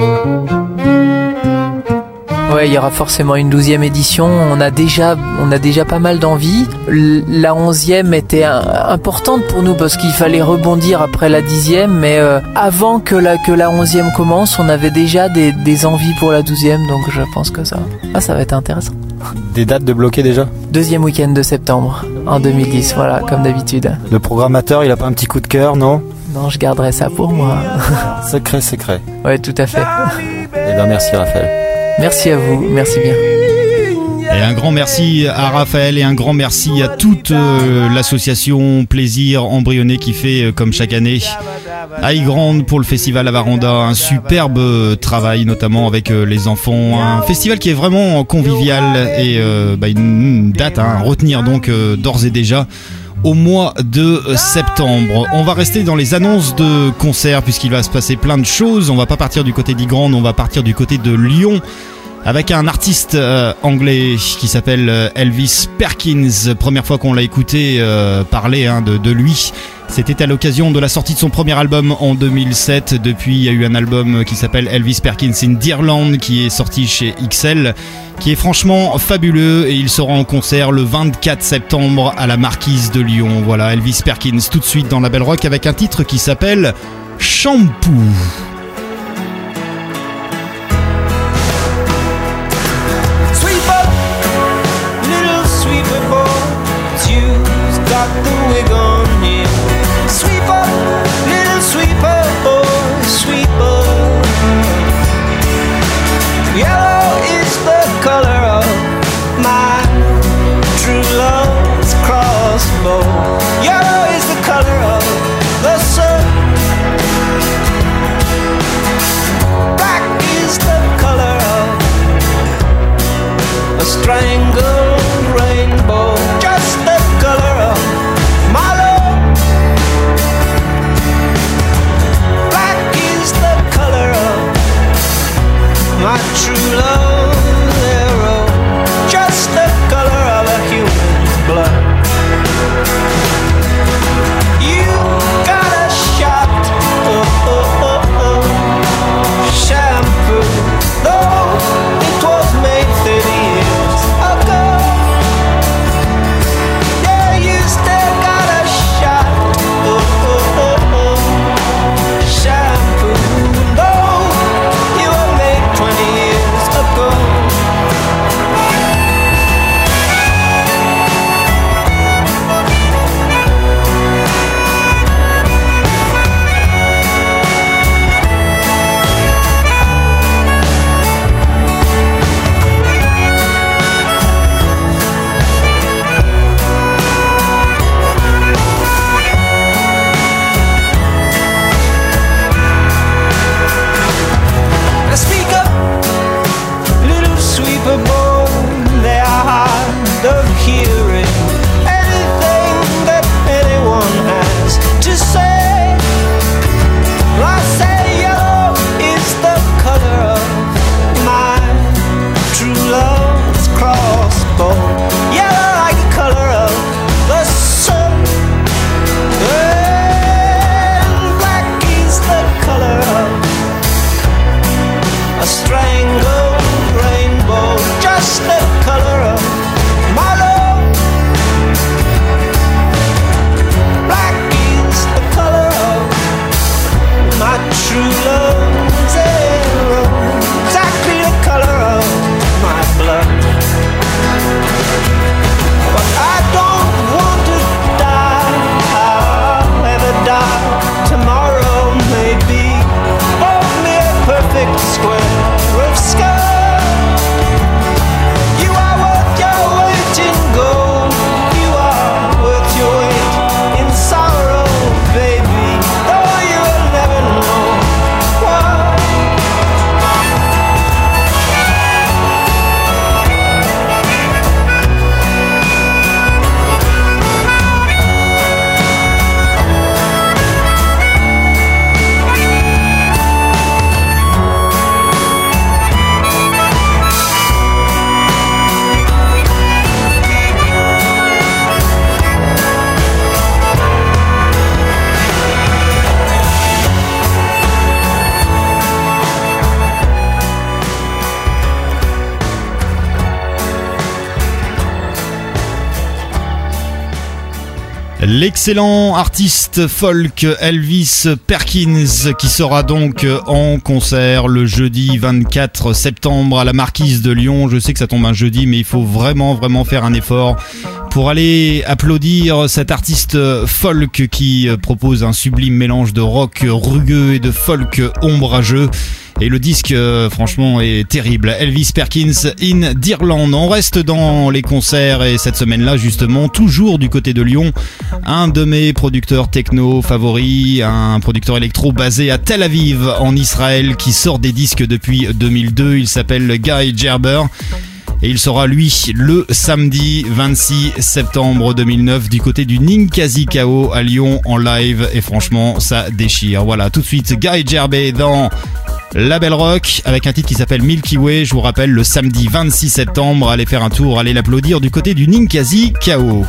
Ouais, il y aura forcément une 12e édition. On a déjà pas mal d'envie. La 11e était importante pour nous parce qu'il fallait rebondir après la 10e, mais avant que la 11e commence, on avait déjà des envies pour la 12e, donc je pense que ça va être intéressant. Des dates de bloquer déjà ? 2e week-end de septembre en 2010, voilà, comme d'habitude. Le programmateur, il a pas un petit coup de cœur, non ? Non, je garderai ça pour moi. Secret. Ouais, tout à fait. Eh bien, merci Raphaël. Merci à vous, merci bien. Et un grand merci à Raphaël et un grand merci à toute l'association Plaisir Embryonné qui fait, comme chaque année, High Grande pour le festival Avaranda, un superbe travail notamment avec les enfants, un festival qui est vraiment convivial et une date à retenir donc d'ores et déjà au mois de septembre. On va rester dans les annonces de concerts puisqu'il va se passer plein de choses. On va pas partir du côté d'Ygrande, on va partir du côté de Lyon avec un artiste anglais qui s'appelle Elvis Perkins. Première fois qu'on l'a écouté parler de lui, c'était à l'occasion de la sortie de son premier album en 2007. Depuis, il y a eu un album qui s'appelle Elvis Perkins in Deerland qui est sorti chez XL, qui est franchement fabuleux et il sera en concert le 24 septembre à la Marquise de Lyon. Voilà, Elvis Perkins tout de suite dans la Belle Rock avec un titre qui s'appelle Shampoo. Yellow is the color of the sun. Black is the color of a strangled rainbow. Just the color of my love. Black is the color of my true love arrow. Just the color of a human's blood. You got a shot, shampoo, though it was made 30 years ago. Yeah, you still got a shot, shampoo, though you were made 20 years ago. True love's arrow, exactly the color of my L'excellent artiste folk Elvis Perkins qui sera donc en concert le jeudi 24 septembre à la Marquise de Lyon. Je sais que ça tombe un jeudi, mais il faut vraiment faire un effort pour aller applaudir cet artiste folk qui propose un sublime mélange de rock rugueux et de folk ombrageux. Et le disque, franchement, est terrible. Elvis Perkins in d'Irlande. On reste dans les concerts et cette semaine-là, justement, toujours du côté de Lyon, un de mes producteurs techno favoris, un producteur électro basé à Tel Aviv, en Israël, qui sort des disques depuis 2002. Il s'appelle Guy Gerber. Et il sera, lui, le samedi 26 septembre 2009 du côté du Ninkasi Kao à Lyon en live. Et franchement, ça déchire. Voilà, tout de suite, Guy Gerber dans La Belle Rock avec un titre qui s'appelle Milky Way. Je vous rappelle, le samedi 26 septembre, allez faire un tour, allez l'applaudir du côté du Ninkasi Kao.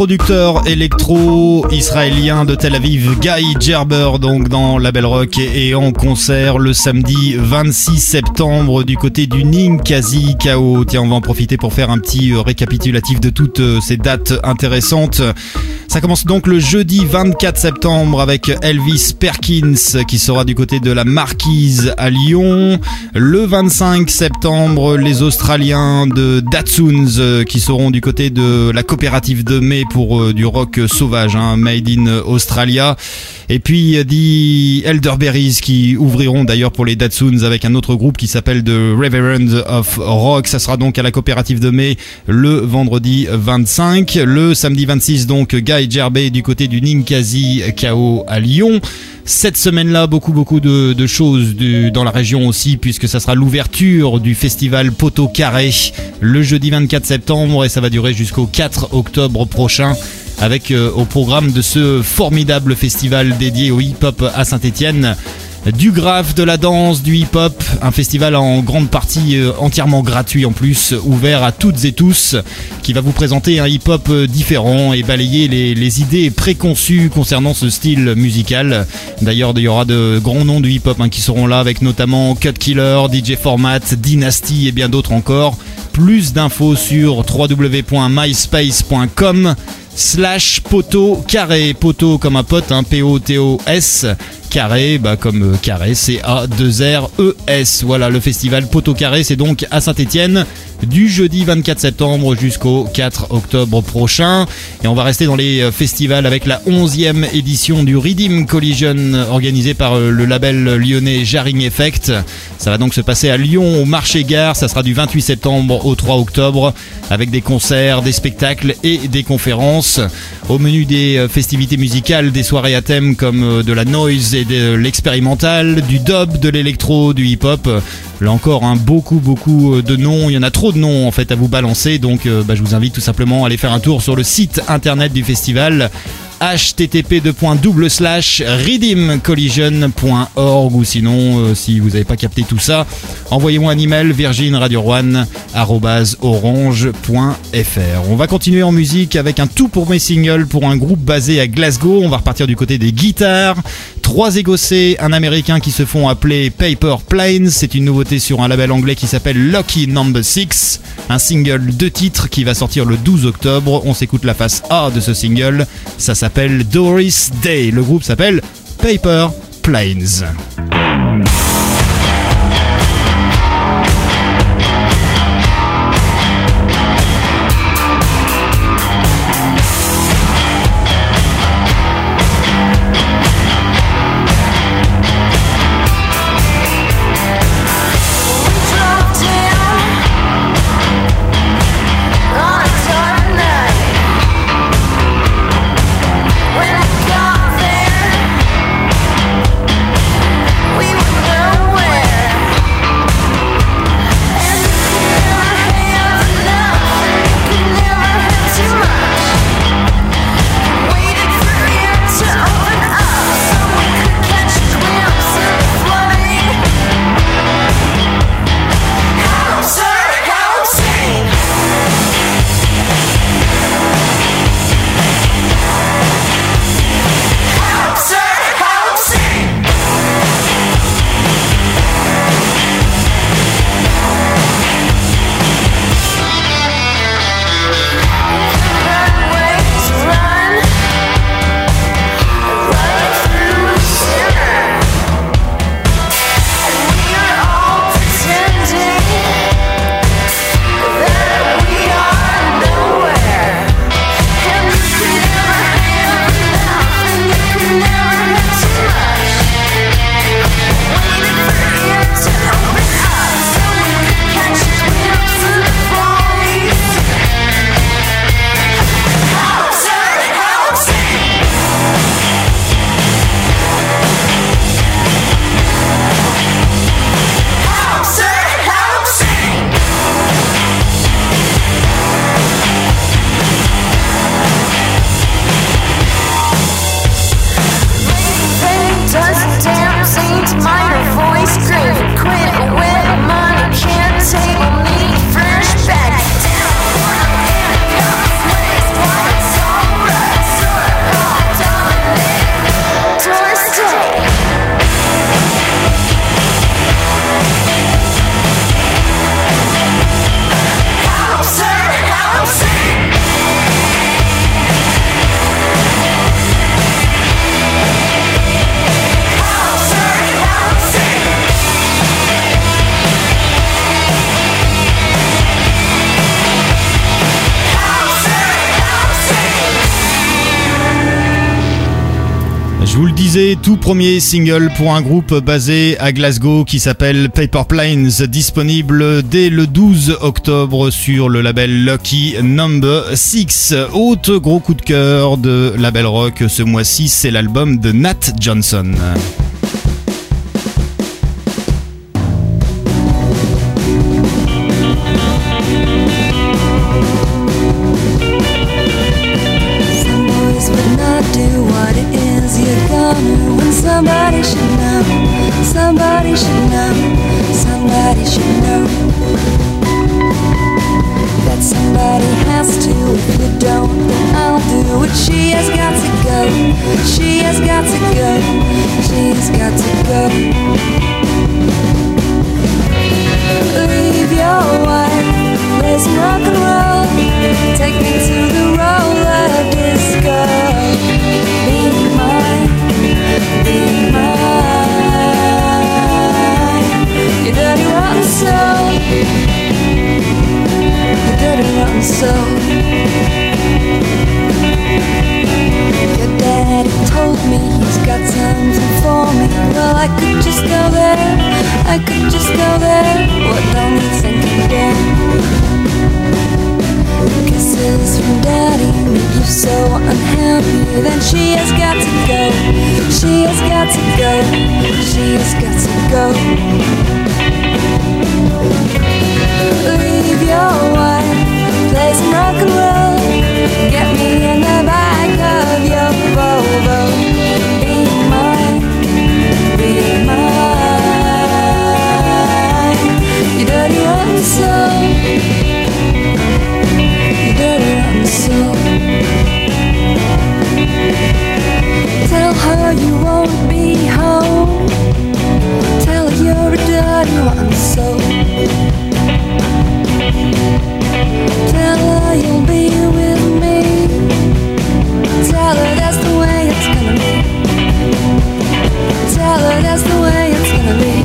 producteur électro-israélien de Tel Aviv, Guy Gerber, donc dans Label Rock et en concert le samedi 26 septembre du côté du Ninkasi Kao. Tiens, on va en profiter pour faire un petit récapitulatif de toutes ces dates intéressantes. Ça commence donc le jeudi 24 septembre avec Elvis Perkins qui sera du côté de la Marquise à Lyon. Le 25 septembre, les Australiens de Datsuns qui seront du côté de la coopérative de mai pour du rock sauvage, hein, made in Australia. Et puis The Elderberries qui ouvriront d'ailleurs pour les Datsuns avec un autre groupe qui s'appelle The Reverend of Rock. Ça sera donc à la coopérative de mai le vendredi 25. Le samedi 26 donc Guy Gerber du côté du Ninkasi Kao à Lyon. Cette semaine-là, beaucoup de choses dans la région aussi, puisque ça sera l'ouverture du festival Poteau Carré le jeudi 24 septembre et ça va durer jusqu'au 4 octobre prochain avec au programme de ce formidable festival dédié au hip-hop à Saint-Étienne. Du graphe, de la danse, du hip-hop, un festival en grande partie entièrement gratuit en plus, ouvert à toutes et tous, qui va vous présenter un hip-hop différent et balayer les idées préconçues concernant ce style musical. D'ailleurs, il y aura de grands noms du hip-hop qui seront là, avec notamment Cut Killer, DJ Format, Dynasty et bien d'autres encore. Plus d'infos sur www.myspace.com/poteau carré, poteau comme un pote, P-O-T-O-S, carré, comme carré, C-A-2-R-E-S. Voilà, le festival Poteau Carré, c'est donc à Saint-Étienne du jeudi 24 septembre jusqu'au 4 octobre prochain. Et on va rester dans les festivals avec la 11e édition du Redeem Collision organisée par le label lyonnais Jarring Effect. Ça va donc se passer à Lyon au Marché Gare. Ça sera du 28 septembre au 3 octobre avec des concerts, des spectacles et des conférences. Au menu des festivités musicales, des soirées à thème comme de la noise et de l'expérimental, du dub, de l'électro, du hip-hop. Là encore, beaucoup de noms. Il y en a trop de noms en fait à vous balancer. Donc je vous invite tout simplement à aller faire un tour sur le site internet du festival, http://redeemcollision.org, ou sinon si vous n'avez pas capté tout ça, envoyez-moi un email virginradio1@orange.fr. On va continuer en musique avec un tout premier single pour un groupe basé à Glasgow. On va repartir du côté des guitares. 3 Écossais, un Américain qui se font appeler Paper Planes. C'est une nouveauté sur un label anglais qui s'appelle Lucky Number 6. Un single 2 titres qui va sortir le 12 octobre. On s'écoute la face A de ce single. Ça s'appelle Doris Day. Le groupe s'appelle Paper Planes. When I got there, we were Je vous le disais, tout premier single pour un groupe basé à Glasgow qui s'appelle Paper Planes, disponible dès le 12 octobre sur le label Lucky Number 6. Autre gros coup de cœur de Label Rock ce mois-ci, c'est l'album de Nat Johnson. Somebody should know, somebody should know, somebody should know that somebody has to. If you don't, then I'll do it. She has got to go, she has got to go, she has got to go. Leave your wife, play some rock and roll, take me to the roller disco. Be mine, be mine. You dirty rotten soul, you dirty rotten soul. Your daddy told me he's got something for me. Well, I could just go there, I could just go there. What don't you think you did? Kisses from daddy make you so unhappy. Then she has got to go, she has got to go, she has got to go. Leave your wife, play some rock and roll, get me in the back of your Volvo. Be mine, be mine. You dirty rotten soul, so tell her you won't be home, tell her you're a dirty rotten soul, tell her you'll be with me, tell her that's the way it's gonna be, tell her that's the way it's gonna be,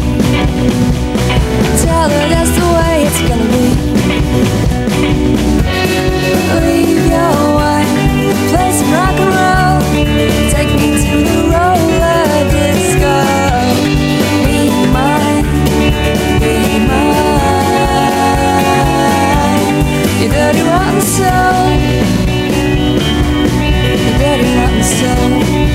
tell her that's the way it's gonna be. Leave your wife, play some rock and roll, take me to the roller disco. Be mine, be mine. You dirty rotten soul, you dirty rotten soul.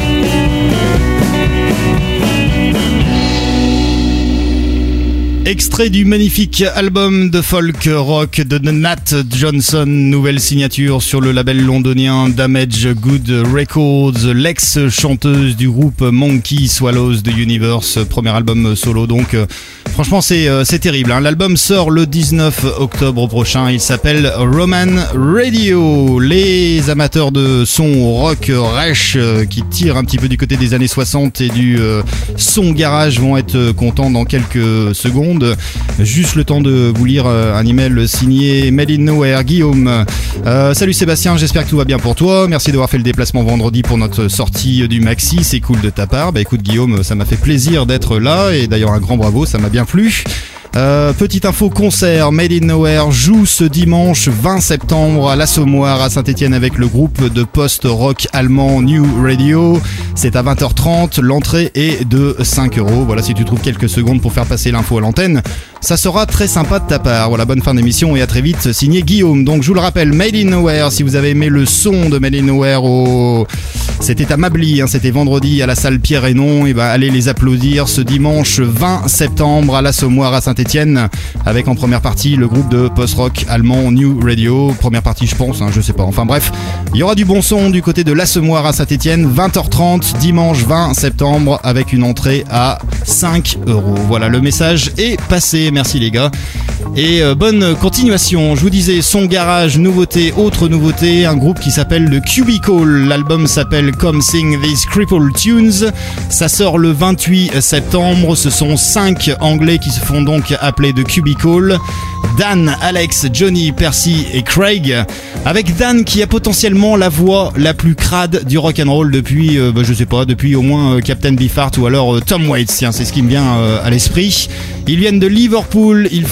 Extrait du magnifique album de folk rock de Nat Johnson, nouvelle signature sur le label londonien Damage Good Records, l'ex-chanteuse du groupe Monkey Swallows the Universe, premier album solo donc. Franchement c'est terrible, hein. L'album sort le 19 octobre prochain, il s'appelle Roman Radio. Les amateurs de son rock rêche qui tirent un petit peu du côté des années 60 et du son garage vont être contents dans quelques secondes. Juste le temps de vous lire un email signé Made in Nowhere, Guillaume. Salut Sébastien, j'espère que tout va bien pour toi. Merci d'avoir fait le déplacement vendredi pour notre sortie du maxi, c'est cool de ta part. Bah écoute Guillaume, ça m'a fait plaisir d'être là et d'ailleurs un grand bravo, ça m'a bien plu. Petite info concert, Made in Nowhere joue ce dimanche 20 septembre à l'Assommoir à Saint-Etienne avec le groupe de post-rock allemand New Radio. C'est à 20h30, l'entrée est de 5€. Voilà, si tu trouves quelques secondes pour faire passer l'info à l'antenne, ça sera très sympa de ta part. Voilà, bonne fin d'émission et à très vite, signé Guillaume. Donc je vous le rappelle, Made in Nowhere, si vous avez aimé le son de Made in Nowhere c'était à Mably, hein, c'était vendredi à la salle Pierre-Hénon, et ben allez les applaudir ce dimanche 20 septembre à l'Assommoir à Saint-Etienne, avec en première partie le groupe de post-rock allemand New Radio, première partie je pense, hein, je sais pas, enfin bref, il y aura du bon son du côté de l'Assommoir à Saint-Etienne, 20h30 dimanche 20 septembre avec une entrée à 5€. Voilà, le message est passé, merci les gars. Et bonne continuation, je vous disais, son garage, nouveauté, autre nouveauté, un groupe qui s'appelle The Cubicle, l'album s'appelle Come Sing These Crippled Tunes, ça sort le 28 septembre, ce sont 5 anglais qui se font donc appeler The Cubicle, Dan, Alex, Johnny, Percy et Craig, avec Dan qui a potentiellement la voix la plus crade du rock'n'roll depuis, je sais pas, depuis au moins Captain Beefheart ou alors Tom Waits, tiens, c'est ce qui me vient à l'esprit. Ils viennent de Liverpool, ils font du garage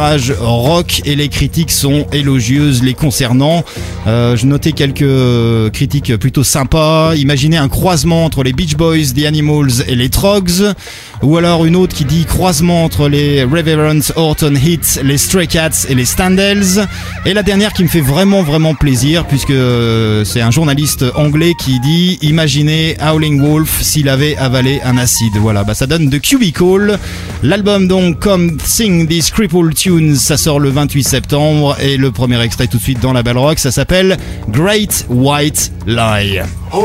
garage rock et les critiques sont élogieuses les concernant. Je notais quelques critiques plutôt sympas. Imaginez un croisement entre les Beach Boys, The Animals et les Troggs. Ou alors une autre qui dit croisement entre les Reverend Horton Heat, les Stray Cats et les Standells. Et la dernière qui me fait vraiment plaisir puisque c'est un journaliste anglais qui dit imaginez Howling Wolf s'il avait avalé un acide. Voilà, ça donne The Cubicle. L'album donc Come Sing These Crippled Tunes, ça sort le 28 septembre et le premier extrait tout de suite dans la Belle Rock, ça s'appelle Great White Lie.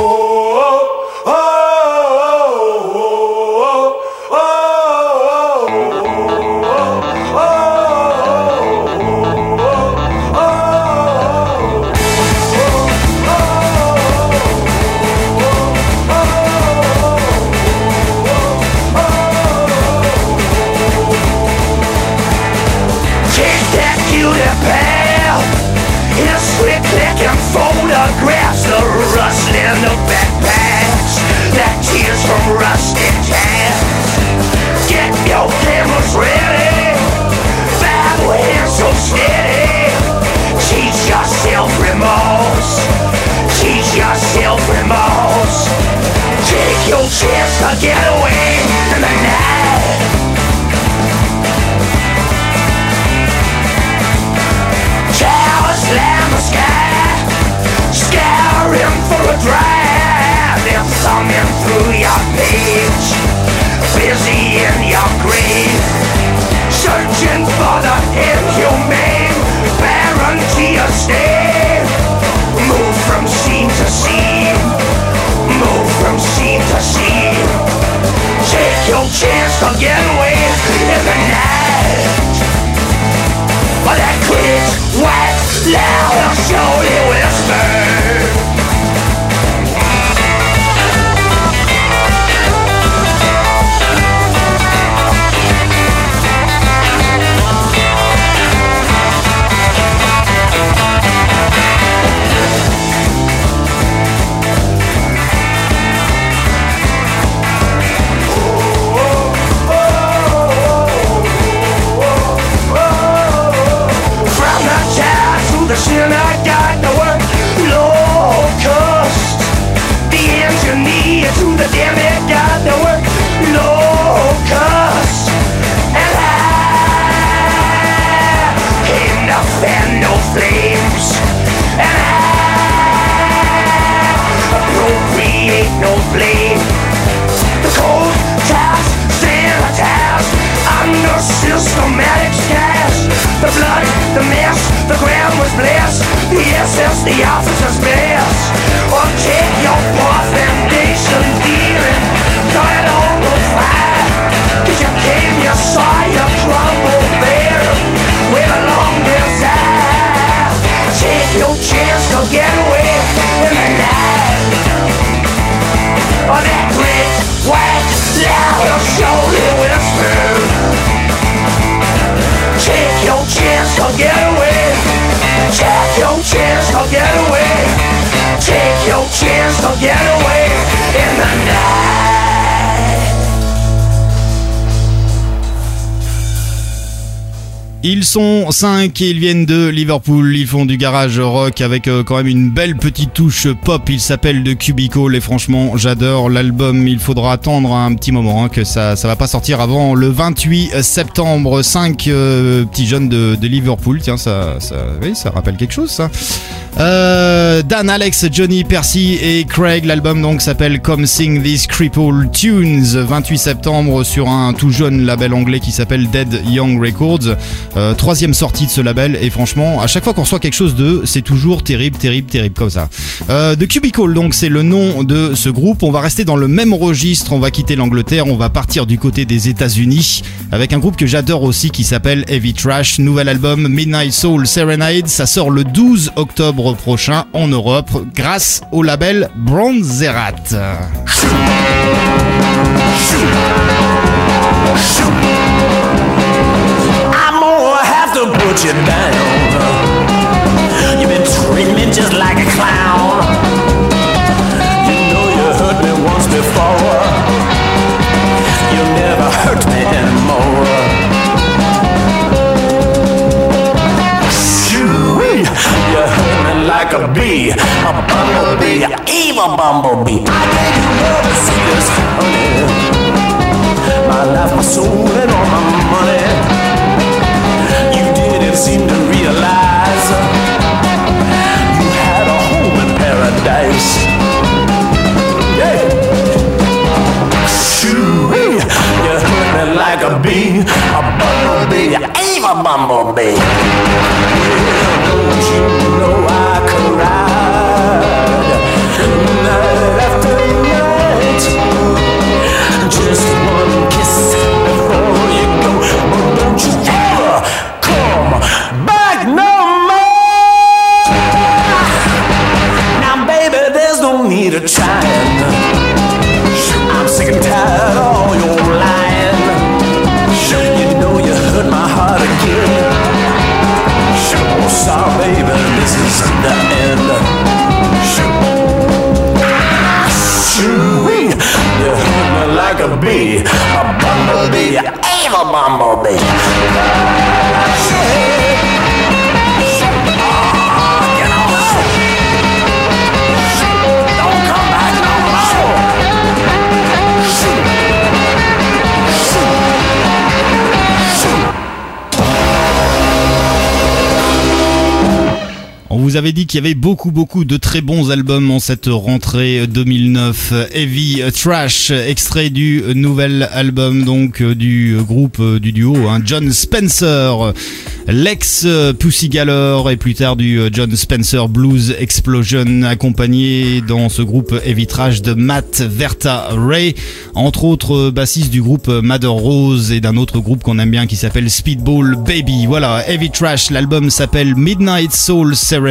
Photographs, the rustling of backpacks, like tears from rusted cats. Get your cameras ready, five hands so steady. Teach yourself remorse, teach yourself remorse. Take your chance to get away in the night. Towers slam the sky, scouring for a drive. They're thumbing through your page, busy in your grave, searching for the inhumane, barren to your state. Move from scene to scene, move from scene to scene. Take your chance to get away in the night. But that great white lie will surely whisper. The synagogue, the word locust. The engineer to the demigod, the word locust. And I came to fan no flames, and I appropriate no blame. The cold task sanitized under systematic skies. The blood, the mess, the ground was blessed. The SS, the officer's best. Or take your poor foundation, dear, and cut it on the fire. Cause you came, you saw, you crumbled there with a long desire. Take your chance to get away in the night. Or that great white lie will surely whisper. Take your chance to get away. Take your chance to get away. Take your chance to get away in the night. Ils sont 5 et ils viennent de Liverpool. Ils font du garage rock avec quand même une belle petite touche pop. Ils s'appellent The Cubicle et franchement j'adore l'album. Il faudra attendre un petit moment que ça va pas sortir avant le 28 septembre. 5 petits jeunes de Liverpool. Tiens, oui, ça rappelle quelque chose ça. Dan, Alex, Johnny, Percy et Craig. L'album donc s'appelle Come Sing These Crippled Tunes. 28 septembre sur un tout jeune label anglais qui s'appelle Dead Young Records. Troisième sortie de ce label et franchement à chaque fois qu'on reçoit quelque chose d'eux c'est toujours terrible comme ça. The Cubicle donc c'est le nom de ce groupe. On va rester dans le même registre, on va quitter l'Angleterre, on va partir du côté des États-Unis avec un groupe que j'adore aussi qui s'appelle Heavy Trash. Nouvel album Midnight Soul Serenade, ça sort le 12 octobre prochain en Europe grâce au label Bronzerat. To put you down. You've been treating me just like a clown. You know you hurt me once before. You'll never hurt me anymore. bumblebee. I gave you all the sweetest honey, my life, my soul, and all my money. You didn't seem to realize you had a home in paradise. Yeah. Shoo-wee, you hurt me like a bee, a bumblebee, you ain't a bumblebee. Well, don't you know I cried night after night, just one kiss before you go, but don't you ever come back no more. Now baby, there's no need of trying, I'm sick and tired of all your lying. You know you hurt my heart again. Oh, sorry, baby, this is the end. Shoo-wee, you hurt me like a bee, a bumblebee, you ain't a bumblebee. Get on the show. Don't come back no more. On vous avait dit qu'il y avait beaucoup de très bons albums en cette rentrée 2009. Heavy Trash, extrait du nouvel album donc du groupe du duo John Spencer, l'ex Pussy Galore et plus tard du John Spencer Blues Explosion, accompagné dans ce groupe Heavy Trash de Matt Verta Ray, entre autres bassiste du groupe Mother Rose et d'un autre groupe qu'on aime bien qui s'appelle Speedball Baby. Voilà, Heavy Trash, l'album s'appelle Midnight Soul Serenade.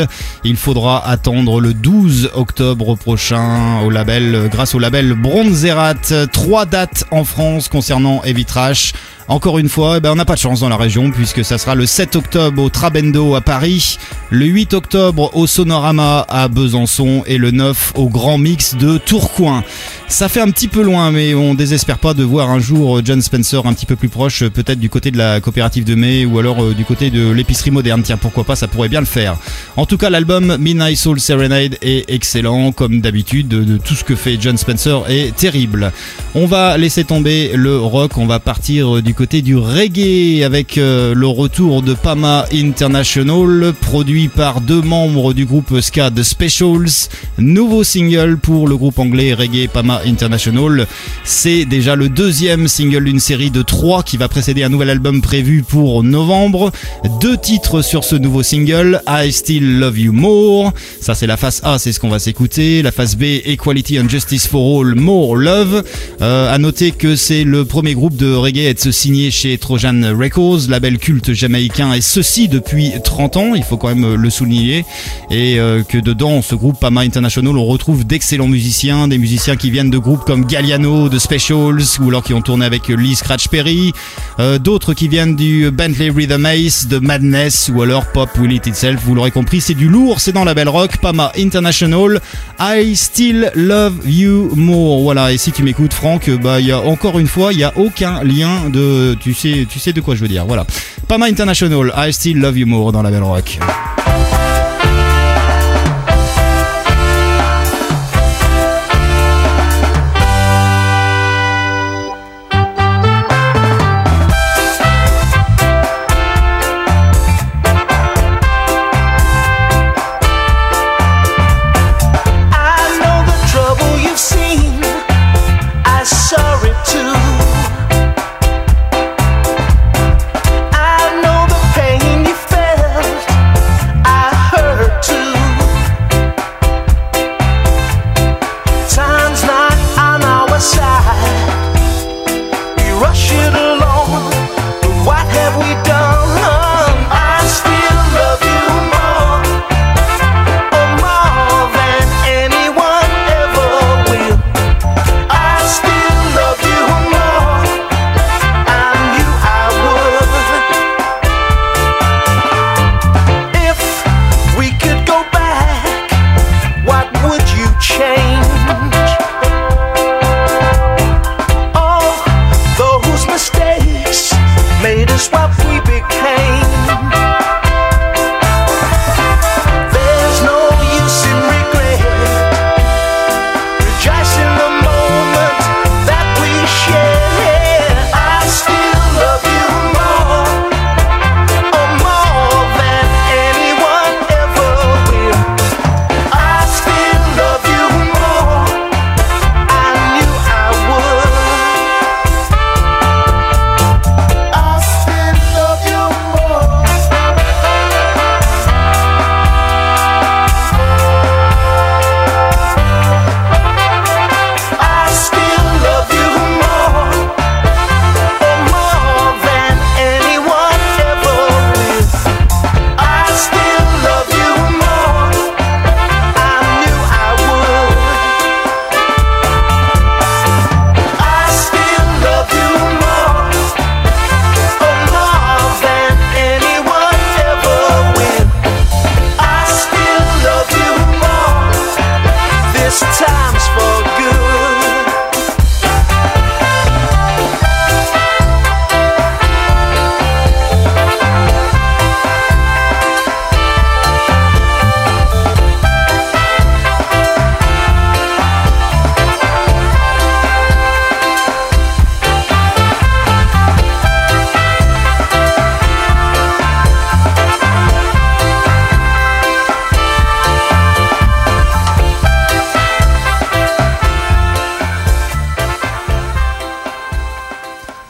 Il faudra attendre le 12 octobre prochain au label, grâce au label Bronzerat. 3 dates en France concernant Heavy Trash. Encore une fois, on n'a pas de chance dans la région puisque ça sera le 7 octobre au Trabendo à Paris, le 8 octobre au Sonorama à Besançon et le 9 au Grand Mix de Tourcoing. Ça fait un petit peu loin, mais on désespère pas de voir un jour John Spencer un petit peu plus proche, peut-être du côté de la coopérative de mai ou alors du côté de l'épicerie moderne. Tiens, pourquoi pas, ça pourrait bien le faire. En tout cas, l'album Midnight Soul Serenade est excellent, comme d'habitude, de tout ce que fait John Spencer est terrible. On va laisser tomber le rock, on va partir du côté du reggae avec le retour de Pama International, produit par 2 membres du groupe ska The Specials. Nouveau single pour le groupe anglais reggae Pama International. C'est déjà le 2e single d'une série de 3 qui va précéder un nouvel album prévu pour novembre. 2 titres sur ce nouveau single, I Still Love You More. Ça c'est la face A, c'est ce qu'on va s'écouter. La face B, Equality and Justice for All, More Love. À noter que c'est le premier groupe de reggae à être signé chez Trojan Records, label culte jamaïcain, et ceci depuis 30 ans, il faut quand même le souligner, et que dedans ce groupe Pama International on retrouve d'excellents musiciens, des musiciens qui viennent de groupes comme Galliano, de Specials, ou alors qui ont tourné avec Lee Scratch Perry, d'autres qui viennent du Bentley Rhythm Ace, de Madness, ou alors Pop Will It Itself. Vous l'aurez compris, c'est du lourd, c'est dans la belle rock. Pama International, I Still Love You More. Voilà, et si tu m'écoutes Franck, il y a encore une fois, il n'y a aucun lien de... Tu sais de quoi je veux dire. Voilà, Pama International, I Still Love You More dans la belle rock.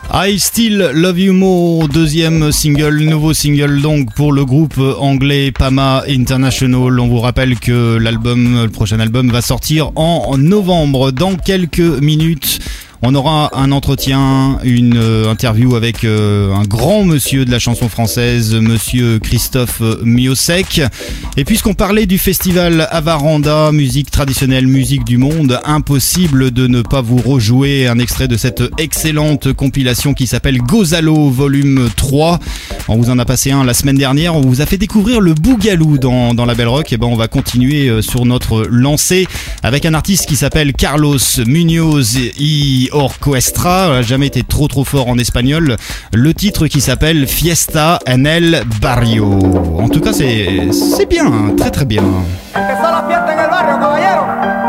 I Still Love You More, deuxième single, nouveau single donc pour le groupe anglais Pama International. On vous rappelle que le prochain album va sortir en novembre. Dans quelques minutes, on aura un entretien, une interview avec un grand monsieur de la chanson française, monsieur Christophe Miossec. Et puisqu'on parlait du festival Avaranda, musique traditionnelle, musique du monde, impossible de ne pas vous rejouer un extrait de cette excellente compilation qui s'appelle Gozalo volume 3. On vous en a passé un la semaine dernière, on vous a fait découvrir le Boogaloo dans la Belle Rock. Et ben on va continuer sur notre lancée avec un artiste qui s'appelle Carlos Muñoz y Orquestra, jamais été trop fort en espagnol. Le titre qui s'appelle Fiesta en el Barrio. En tout cas, c'est bien, très bien. Empezó la fiesta en el barrio, caballero.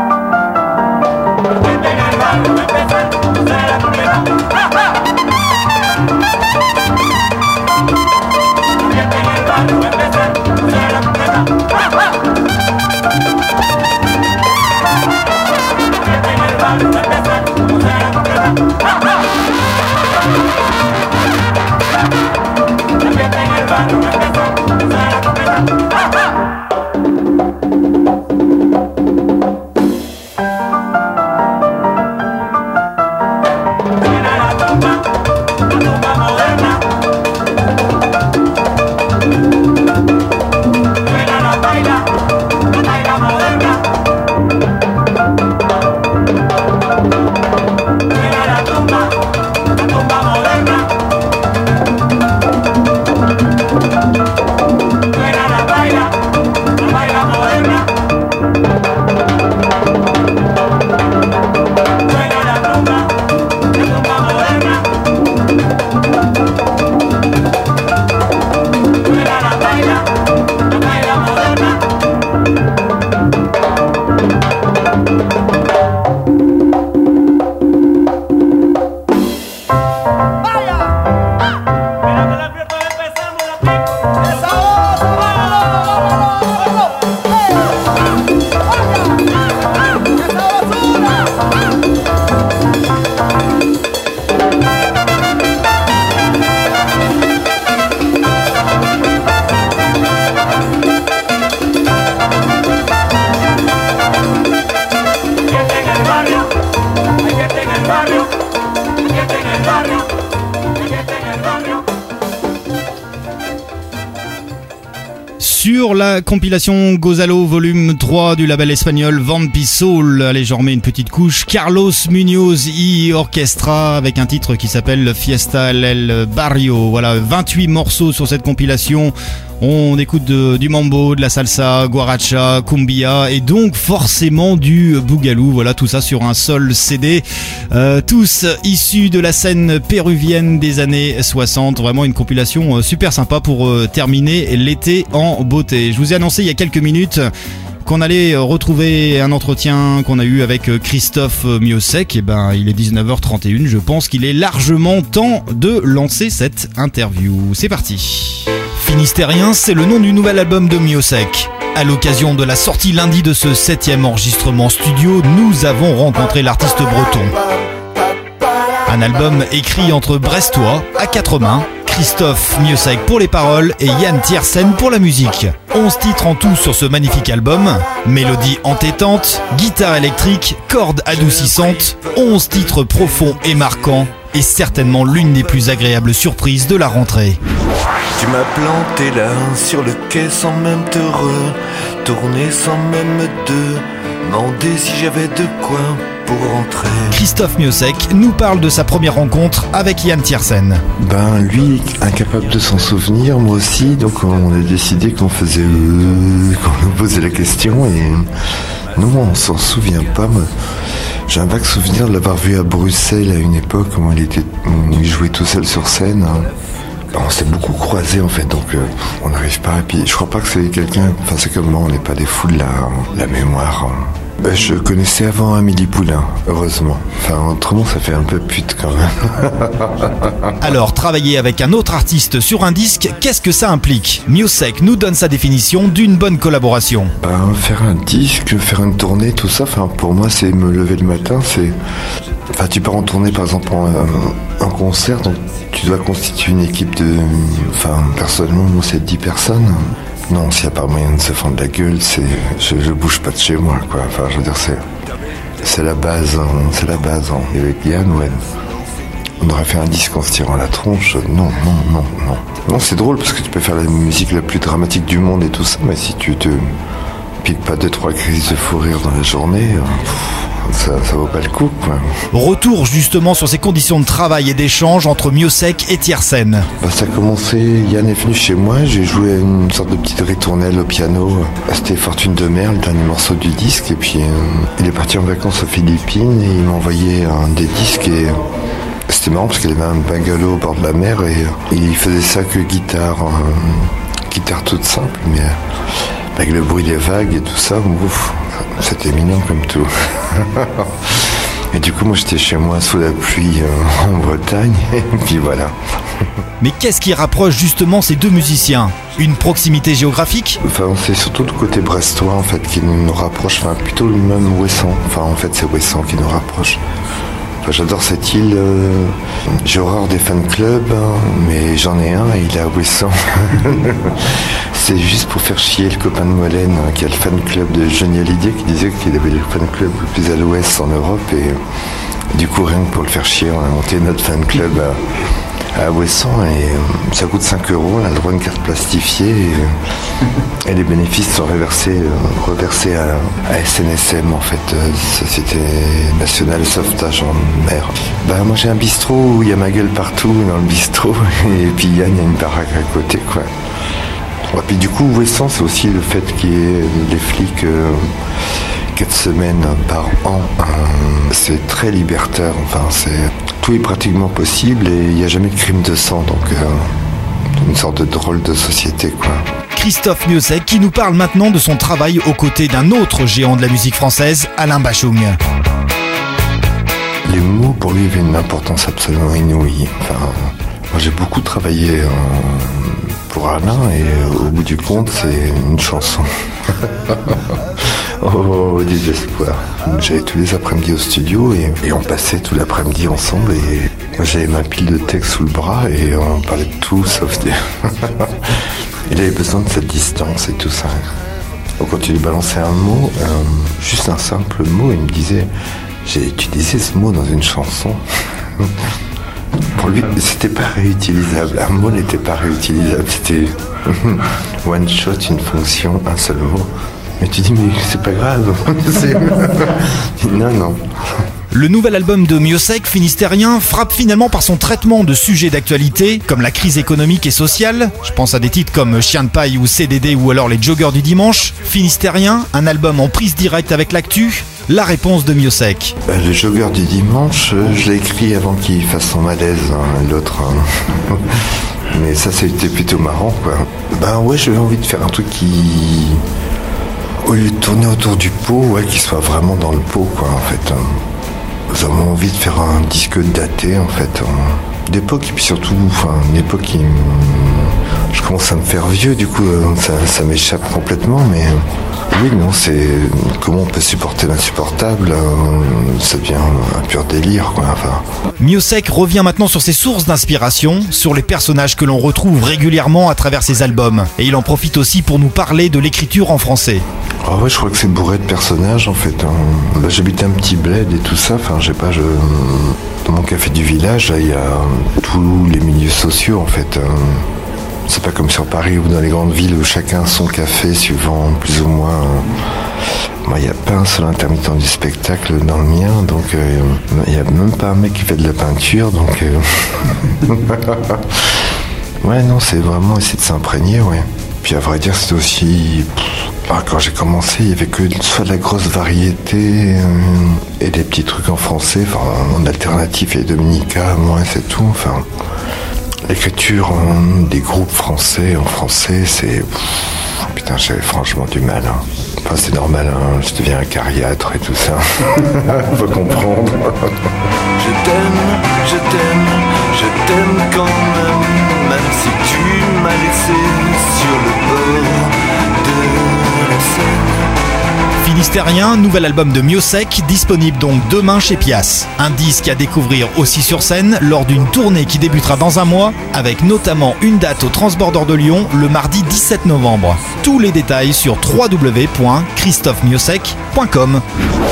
Sur la compilation Gozalo volume 3 du label espagnol Vampi Soul, allez j'en remets une petite couche, Carlos Muñoz y Orquestra avec un titre qui s'appelle Fiesta en el Barrio. Voilà, 28 morceaux sur cette compilation. On écoute du mambo, de la salsa, guaracha, cumbia et donc forcément du boogaloo. Voilà, tout ça sur un seul CD. Tous issus de la scène péruvienne des années 60. Vraiment une compilation super sympa pour terminer l'été en beauté. Je vous ai annoncé il y a quelques minutes qu'on allait retrouver un entretien qu'on a eu avec Christophe Miossec. Et ben, il est 19h31. Je pense qu'il est largement temps de lancer cette interview. C'est parti. Finistérien, c'est le nom du nouvel album de Miossec. À l'occasion de la sortie lundi de ce 7e enregistrement studio, nous avons rencontré l'artiste breton. Un album écrit entre Brestois, à quatre mains, Christophe Miossec pour les paroles et Yann Tiersen pour la musique. 11 titres en tout sur ce magnifique album, mélodie entêtante, guitare électrique, cordes adoucissantes, 11 titres profonds et marquants, et certainement l'une des plus agréables surprises de la rentrée. Tu m'as planté là, sur le quai sans même te retourner, sans même me demander si j'avais de quoi pour rentrer. Christophe Miossec nous parle de sa première rencontre avec Yann Tiersen. Ben lui, incapable de s'en souvenir, moi aussi, donc on a décidé qu'on faisait qu'on nous posait la question et nous on s'en souvient pas. J'ai un vague souvenir de l'avoir vu à Bruxelles à une époque où il jouait tout seul sur scène. On s'est beaucoup croisés en fait, donc on n'arrive pas. Et puis je crois pas que c'est quelqu'un. Enfin, c'est comme moi, on n'est pas des fous de la mémoire. Ben, je connaissais avant Amélie Poulain, heureusement. Enfin, autrement, ça fait un peu pute quand même. Alors, travailler avec un autre artiste sur un disque, qu'est-ce que ça implique ? Miossec nous donne sa définition d'une bonne collaboration. Ben, faire un disque, faire une tournée, tout ça. Enfin, pour moi, c'est me lever le matin. Enfin, tu pars en tournée, par exemple, un concert, donc tu dois constituer une équipe de... Enfin, personnellement, moi, c'est 10 personnes. Non, s'il n'y a pas moyen de se fendre la gueule, je bouge pas de chez moi, quoi. Enfin, je veux dire, c'est la base, c'est la base. Et avec Yann, ouais, on aurait fait un disque en se tirant la tronche. Non. Non, c'est drôle parce que tu peux faire la musique la plus dramatique du monde et tout ça, mais si tu te piques pas 2-3 crises de fou rire dans la journée... Ça vaut pas le coup, quoi. Retour justement sur ces conditions de travail et d'échange entre Miossec et Tiersen. Ça a commencé, Yann est venu chez moi, j'ai joué une sorte de petite ritournelle au piano. C'était Fortune de mer, le dernier morceau du disque. Et puis il est parti en vacances aux Philippines et il m'a envoyé des disques. Et c'était marrant parce qu'il avait un bungalow au bord de la mer et il faisait ça que guitare toute simple, mais avec le bruit des vagues et tout ça, ouf, c'était mignon comme tout. Et du coup, moi, j'étais chez moi sous la pluie en Bretagne, et puis voilà. Mais qu'est-ce qui rapproche justement ces deux musiciens ? Une proximité géographique ? Enfin, c'est surtout le côté brestois, en fait, qui nous rapproche, enfin, plutôt le même Ouessant. Enfin, en fait, c'est Ouessant qui nous rapproche. Enfin, j'adore cette île. J'ai horreur des fan clubs, mais j'en ai un et il est à Ouessant. C'est juste pour faire chier le copain de Molène, qui a le fan club de Johnny Hallyday, qui disait qu'il avait le fan club le plus à l'ouest en Europe. Et du coup, rien que pour le faire chier, on a monté notre fan club à Ouessant et ça coûte 5 €. On a le droit à une carte plastifiée et les bénéfices sont reversés à SNSM, en fait, Société Nationale de Sauvetage en Mer. Moi j'ai un bistrot où il y a ma gueule partout dans le bistrot et puis Yann, il y a une baraque à côté, quoi. Et puis du coup, Ouessant, c'est aussi le fait qu'il y ait les flics 4 semaines par an. C'est très libertaire, enfin, tout est pratiquement possible et il n'y a jamais de crime de sang, donc une sorte de drôle de société, quoi. Christophe Miossec qui nous parle maintenant de son travail aux côtés d'un autre géant de la musique française, Alain Bachung. Les mots, pour lui, avaient une importance absolument inouïe. Enfin, moi, j'ai beaucoup travaillé pour Alain et au bout du compte, c'est une chanson. Oh, désespoir. J'allais tous les après-midi au studio et on passait tout l'après-midi ensemble et moi, j'avais ma pile de textes sous le bras et on parlait de tout sauf des... Il avait besoin de cette distance et tout ça. Donc quand tu lui balançais un mot, juste un simple mot, il me disait « J'ai utilisé ce mot dans une chanson ». Pour lui, c'était pas réutilisable. Un mot n'était pas réutilisable. C'était one shot, une fonction, un seul mot. Mais tu dis, mais c'est pas grave. Non. Le nouvel album de Miossec, Finistérien, frappe finalement par son traitement de sujets d'actualité, comme la crise économique et sociale. Je pense à des titres comme Chien de paille ou CDD ou alors Les Joggers du dimanche. Finistérien, un album en prise directe avec l'actu. La réponse de Miossec. Les Joggers du dimanche, je l'ai écrit avant qu'il fasse son malaise, l'autre. Mais ça, c'était plutôt marrant, quoi. Ouais, j'avais envie de faire un truc qui... Au lieu de tourner autour du pot, ouais, qu'il soit vraiment dans le pot, quoi, en fait. J'avais envie de faire un disque daté, en fait, d'époque, et puis surtout, une époque qui... Je commence à me faire vieux, du coup, ça m'échappe complètement, mais... Oui, non, c'est... Comment on peut supporter l'insupportable, ça devient un pur délire, quoi, enfin... Miossec revient maintenant sur ses sources d'inspiration, sur les personnages que l'on retrouve régulièrement à travers ses albums. Et il en profite aussi pour nous parler de l'écriture en français. Ah ouais, je crois que c'est bourré de personnages, en fait. J'habite un petit bled et tout ça, dans mon café du village, là, il y a tous les milieux sociaux, en fait. C'est pas comme sur Paris ou dans les grandes villes où chacun a son café suivant plus ou moins... Moi, il n'y a pas un seul intermittent du spectacle dans le mien, donc il n'y a même pas un mec qui fait de la peinture, donc... Ouais, non, c'est vraiment essayer de s'imprégner, ouais. Puis à vrai dire, c'était aussi... Quand j'ai commencé, il n'y avait que soit de la grosse variété et des petits trucs en français, en alternatif et Dominica, moi, c'est tout, enfin... L'écriture des groupes français en français, c'est... Putain, j'avais franchement du mal. Enfin, c'est normal, je deviens un cariâtre et tout ça. Faut comprendre. Je t'aime quand même si tu m'as laissé sur le bord de la Seine. Finistérien, nouvel album de Miosek, disponible donc demain chez Pias. Un disque à découvrir aussi sur scène lors d'une tournée qui débutera dans un mois, avec notamment une date au Transborder de Lyon le mardi 17 novembre. Tous les détails sur www.christophemiosek.com.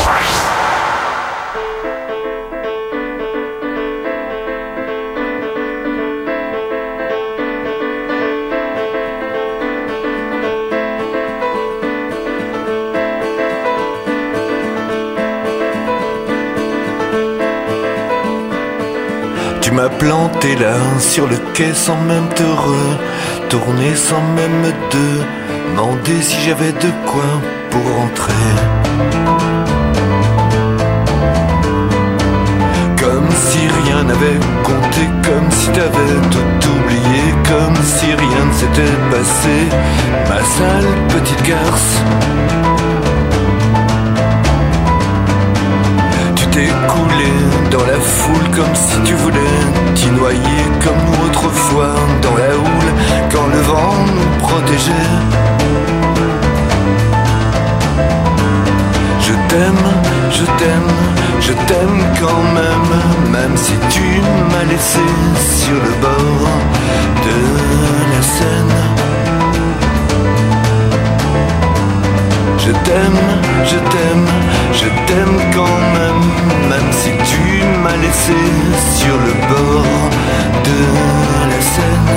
Tu m'as planté là sur le quai sans même te retourner, sans même demander si j'avais de quoi pour rentrer. Comme si rien n'avait compté, comme si t'avais tout oublié, comme si rien ne s'était passé, ma sale petite garce. Tu t'es coulé dans la foule comme si tu voulais t'y noyer, comme nous autrefois dans la houle quand le vent nous protégeait. Je t'aime, je t'aime, je t'aime quand même, même si tu m'as laissé sur le bord de la Seine. Je t'aime, je t'aime, je t'aime quand même, même si tu m'as laissé sur le bord de la Seine.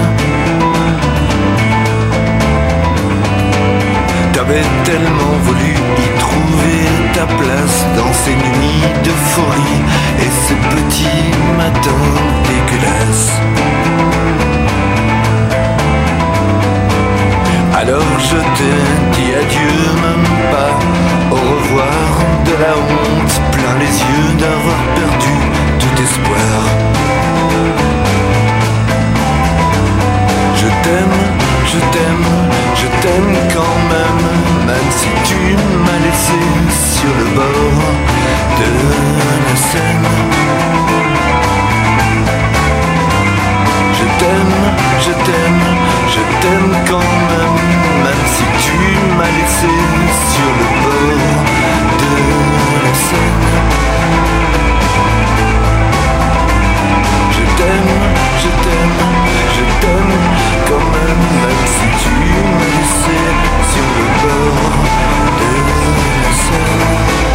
T'avais tellement voulu y trouver ta place dans ces nuits d'euphorie et ces petits matins dégueulasses. Alors je t'ai dit adieu, même pas au revoir, de la honte plein les yeux d'avoir perdu tout espoir. Je t'aime, je t'aime, je t'aime quand même, même si tu m'as laissé sur le bord de la Seine. Je t'aime, je t'aime, je t'aime quand même, même si tu m'as laissé sur le bord de la Seine. Je t'aime, je t'aime, je t'aime quand même, même si tu m'as laissé sur le bord de la Seine.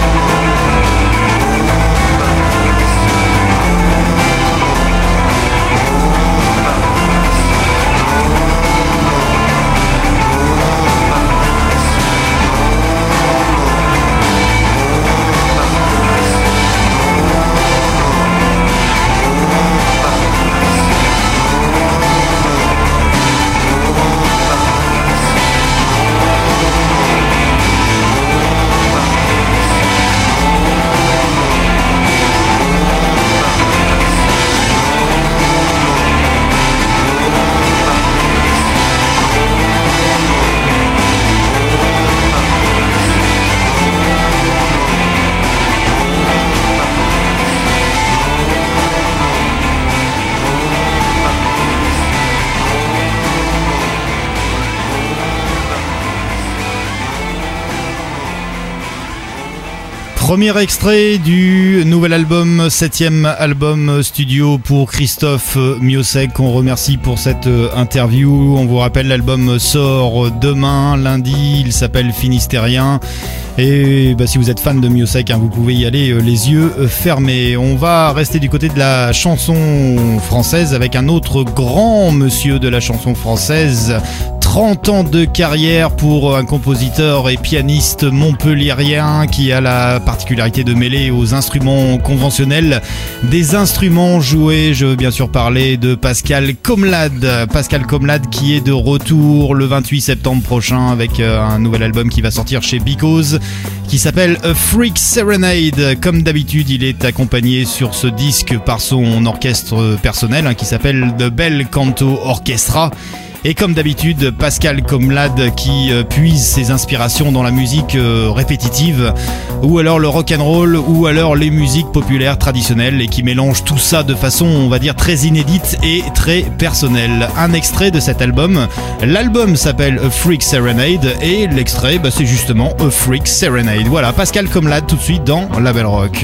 Premier extrait du nouvel album, 7e album studio pour Christophe Miosek. On remercie pour cette interview. On vous rappelle, l'album sort demain, lundi. Il s'appelle Finistérien. Et si vous êtes fan de Miosek, vous pouvez y aller les yeux fermés. On va rester du côté de la chanson française avec un autre grand monsieur de la chanson française. 30 ans de carrière pour un compositeur et pianiste montpelliérain qui a la particularité de mêler aux instruments conventionnels des instruments joués. Je veux bien sûr parler de Pascal Comlade. Pascal Comlade qui est de retour le 28 septembre prochain avec un nouvel album qui va sortir chez Because, qui s'appelle A Freak Serenade. Comme d'habitude, il est accompagné sur ce disque par son orchestre personnel qui s'appelle The Bel Canto Orchestra. Et comme d'habitude, Pascal Comlade qui puise ses inspirations dans la musique répétitive, ou alors le rock'n'roll, ou alors les musiques populaires traditionnelles, et qui mélange tout ça de façon, on va dire, très inédite et très personnelle. Un extrait de cet album. L'album s'appelle A Freak Serenade, et l'extrait, c'est justement A Freak Serenade. Voilà, Pascal Comlade tout de suite dans La Belle Rock.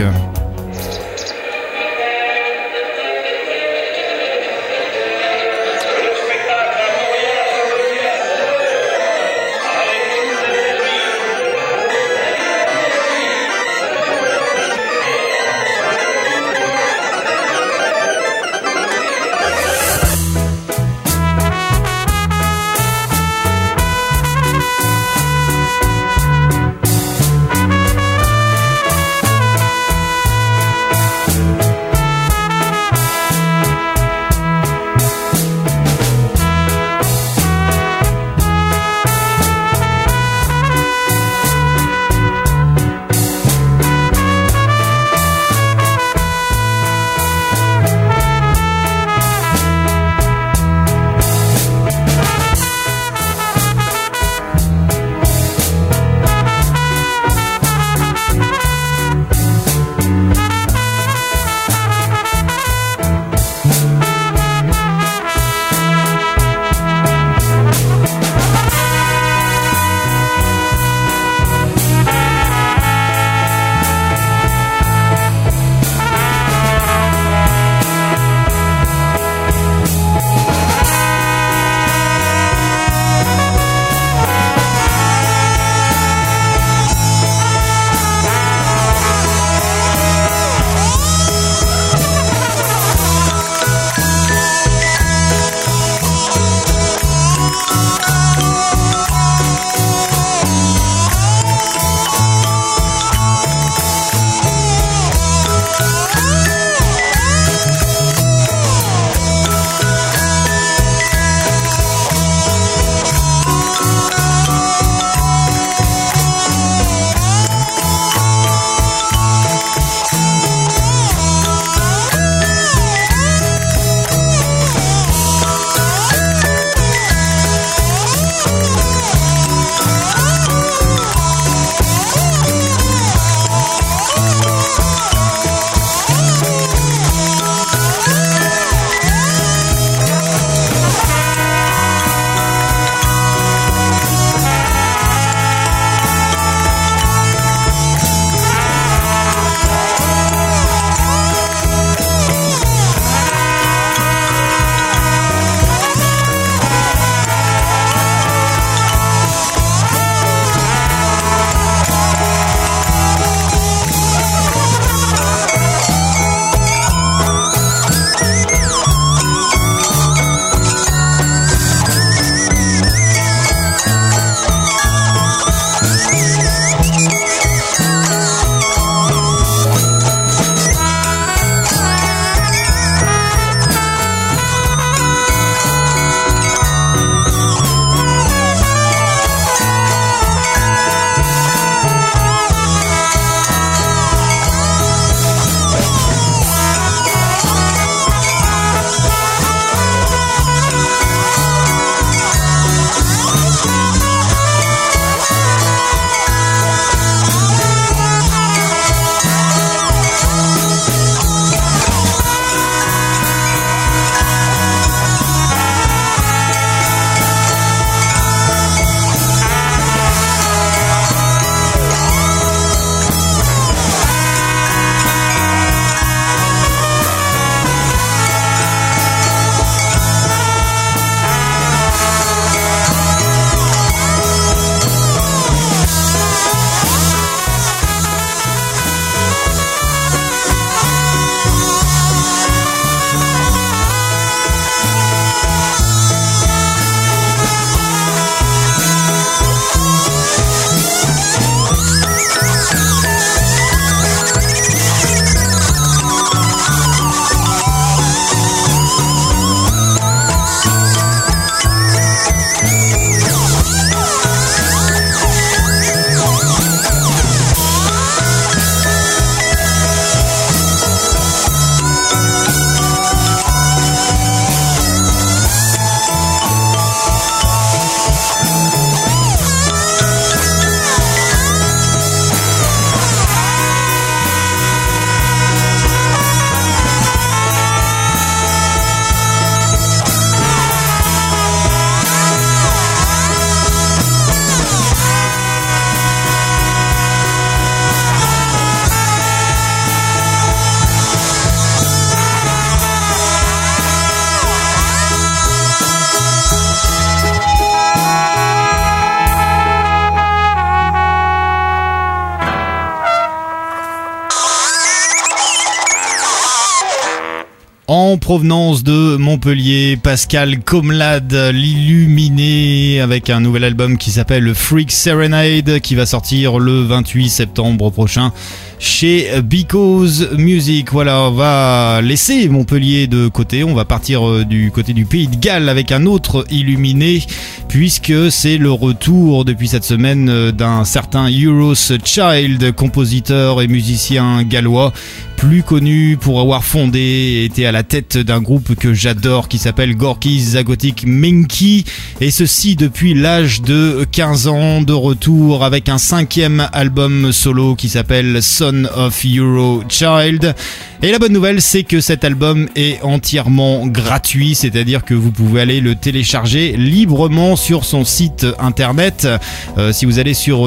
En provenance de Montpellier, Pascal Comlade, l'illuminé, avec un nouvel album qui s'appelle Freak Serenade, qui va sortir le 28 septembre prochain chez Because Music. Voilà, on va laisser Montpellier de côté, on va partir du côté du Pays de Galles avec un autre illuminé, puisque c'est le retour depuis cette semaine d'un certain Euros Child, compositeur et musicien gallois, plus connu pour avoir fondé et été à la tête d'un groupe que j'adore qui s'appelle Gorky's Zagotic Minky, et ceci depuis l'âge de 15 ans, de retour avec un 5e album solo qui s'appelle Son of Euro Child. Et la bonne nouvelle, c'est que cet album est entièrement gratuit, c'est-à-dire que vous pouvez aller le télécharger librement sur son site internet. Si vous allez sur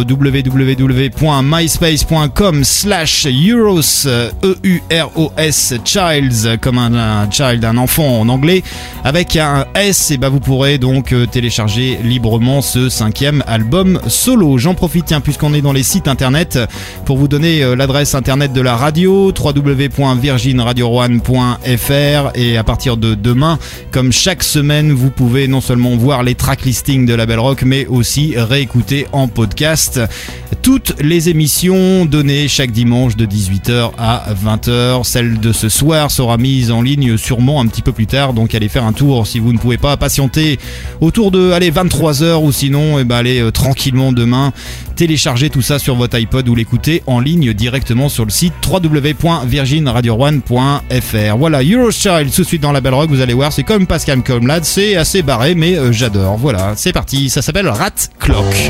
www.myspace.com/euros, EUROS Childs, comme un child, un enfant en anglais, avec un S, et vous pourrez donc télécharger librement ce 5e album solo. J'en profite, tiens, puisqu'on est dans les sites internet, pour vous donner l'adresse internet de la radio, www.virginradio1.fr, et à partir de demain, comme chaque semaine, vous pouvez non seulement voir les track listings de la Belle Rock, mais aussi réécouter en podcast toutes les émissions données chaque dimanche de 18h à 20h. Celle de ce soir sera mise en ligne sûrement un petit peu plus tard, donc allez faire un tour si vous ne pouvez pas patienter autour de 23h, ou sinon allez tranquillement demain télécharger tout ça sur votre iPod ou l'écouter en ligne directement sur le site www.virginradio1.fr. Voilà, Eurochild tout de suite dans la Belle Rock, vous allez voir, c'est comme Pascal Comlade, c'est assez barré mais j'adore. Voilà, c'est parti, ça s'appelle Rat Clock.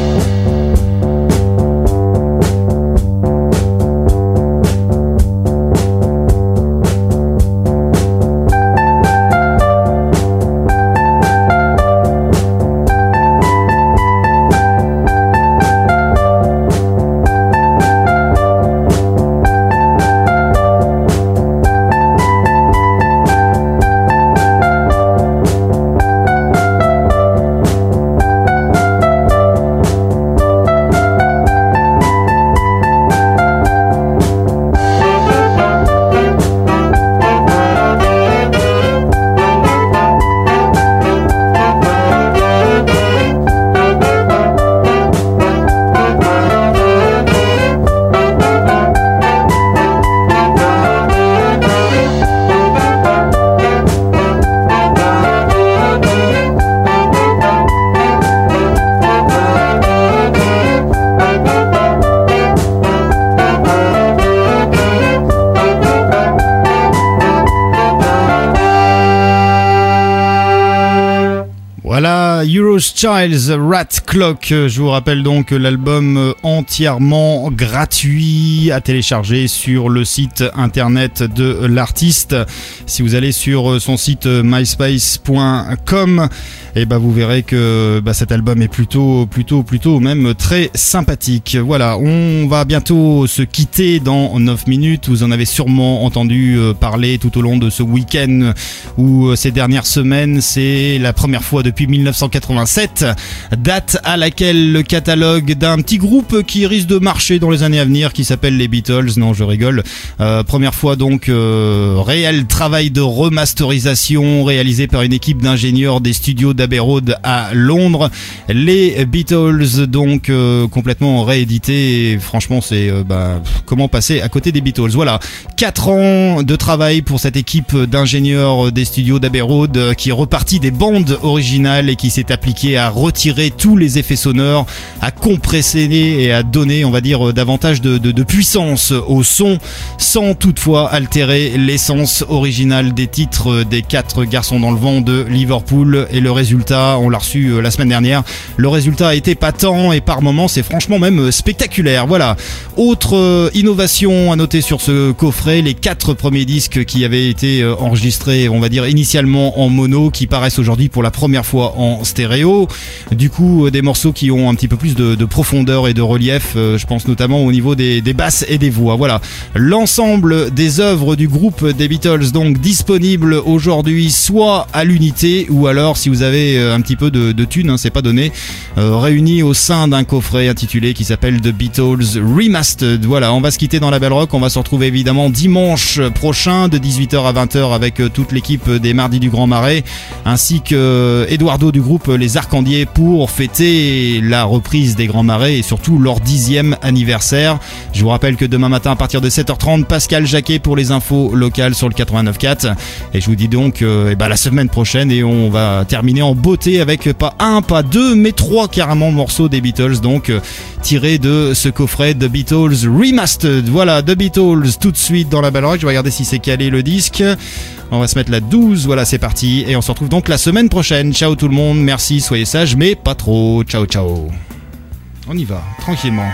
Childs, Rat Clock. Je vous rappelle donc l'album entièrement gratuit à télécharger sur le site internet de l'artiste. Si vous allez sur son site myspace.com, vous verrez que cet album est plutôt même très sympathique. Voilà, on va bientôt se quitter dans 9 minutes. Vous en avez sûrement entendu parler tout au long de ce week-end ou ces dernières semaines. C'est la première fois depuis 1987, date à laquelle le catalogue d'un petit groupe qui risque de marcher dans les années à venir, qui s'appelle les Beatles, non je rigole, première fois donc réel travail de remasterisation réalisé par une équipe d'ingénieurs des studios d'Abbey Road à Londres. Les Beatles donc complètement réédités, et franchement c'est comment passer à côté des Beatles. Voilà, 4 ans de travail pour cette équipe d'ingénieurs des studios d'Abbey Road qui est repartie des bandes originales et qui s'est appliqué à retirer tous les effets sonores, à compresser et à donner, on va dire, davantage de puissance au son, sans toutefois altérer l'essence originale des titres des 4 garçons dans le vent de Liverpool. Et le résultat, on l'a reçu la semaine dernière, le résultat a été patent et par moments c'est franchement même spectaculaire. Voilà, autre innovation à noter sur ce coffret, les 4 premiers disques qui avaient été enregistrés, on va dire initialement en mono, qui paraissent aujourd'hui pour la première fois en stéréo. Du coup, des morceaux qui ont un petit peu plus de profondeur et de relief. Je pense notamment au niveau des basses et des voix. Voilà, l'ensemble des œuvres du groupe des Beatles, donc disponible aujourd'hui, soit à l'unité, ou alors si vous avez un petit peu de thunes, hein, c'est pas donné, réunis au sein d'un coffret intitulé qui s'appelle The Beatles Remastered. Voilà, on va se quitter dans la Belle Rock. On va se retrouver évidemment dimanche prochain de 18h à 20h avec toute l'équipe des Mardis du Grand Marais ainsi que Eduardo du groupe Les Arcandiers pour fêter la reprise des Grands Marais et surtout leur 10e anniversaire. Je vous rappelle que demain matin à partir de 7h30, Pascal Jacquet pour les infos locales sur le 89.4. Et je vous dis donc la semaine prochaine, et on va terminer en beauté avec pas un, pas deux, mais 3 carrément morceaux des Beatles, donc tirés de ce coffret The Beatles Remastered. Voilà, The Beatles tout de suite dans la Belle Rock. Je vais regarder si c'est calé le disque. On va se mettre la 12, voilà, c'est parti. Et on se retrouve donc la semaine prochaine. Ciao tout le monde, merci, soyez sages, mais pas trop. Ciao, ciao. On y va, tranquillement.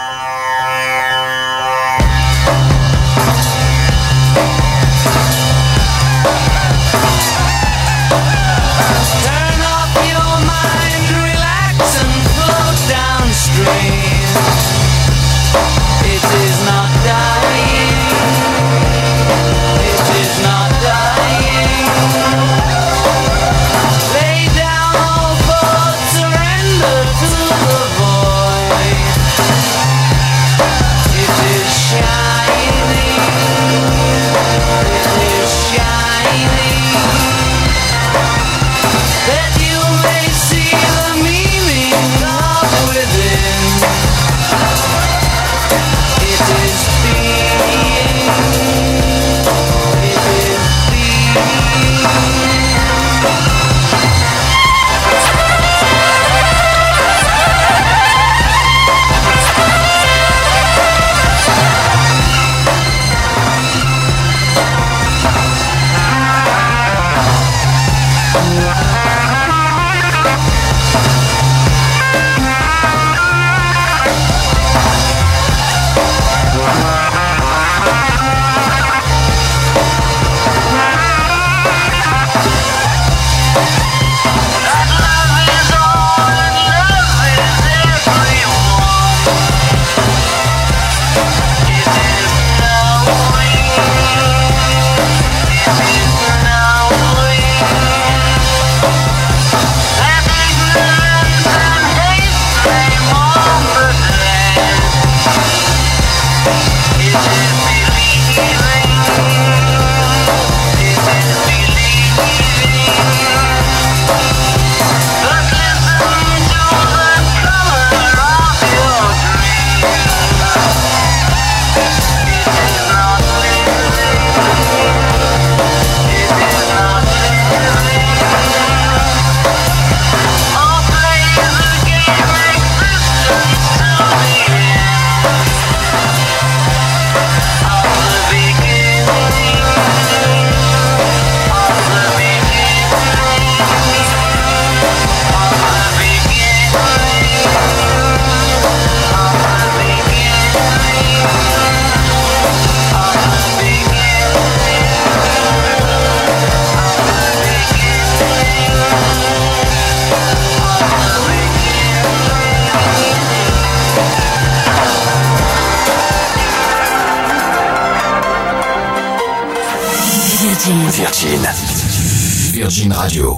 Virgin Radio.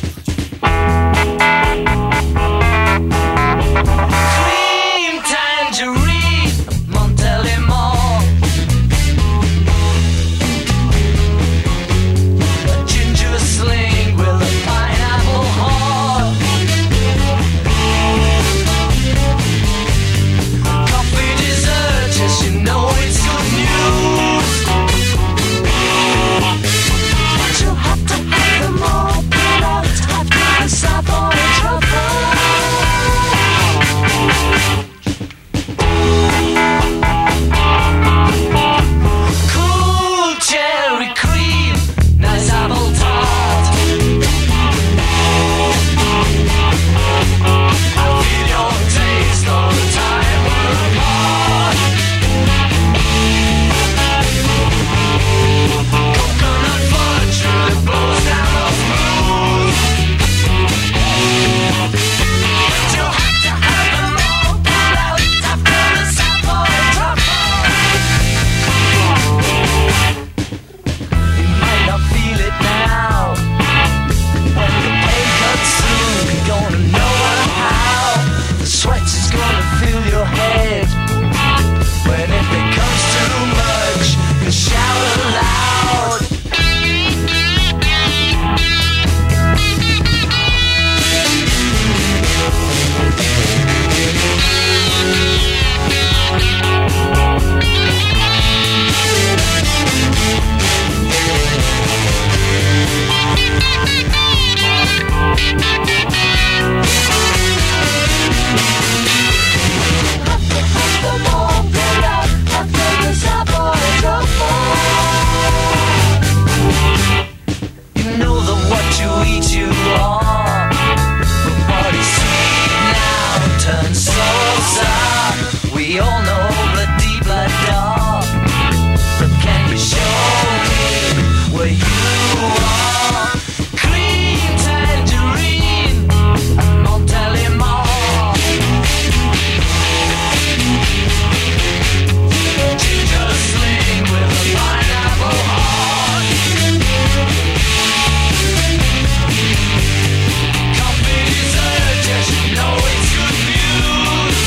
Cream tangerine, Montélimar. A ginger sling with a pineapple heart. Coffee dessert, yes, you know it's good news. But you have to put them all. she'll eat you all. But it's sweet now, turn so sour. We all know the deep blood dog. But can you show me where you are? Clean tangerine, Montélimar. Ginger sling with a pineapple heart. Coffee dessert, yes you know it's good news.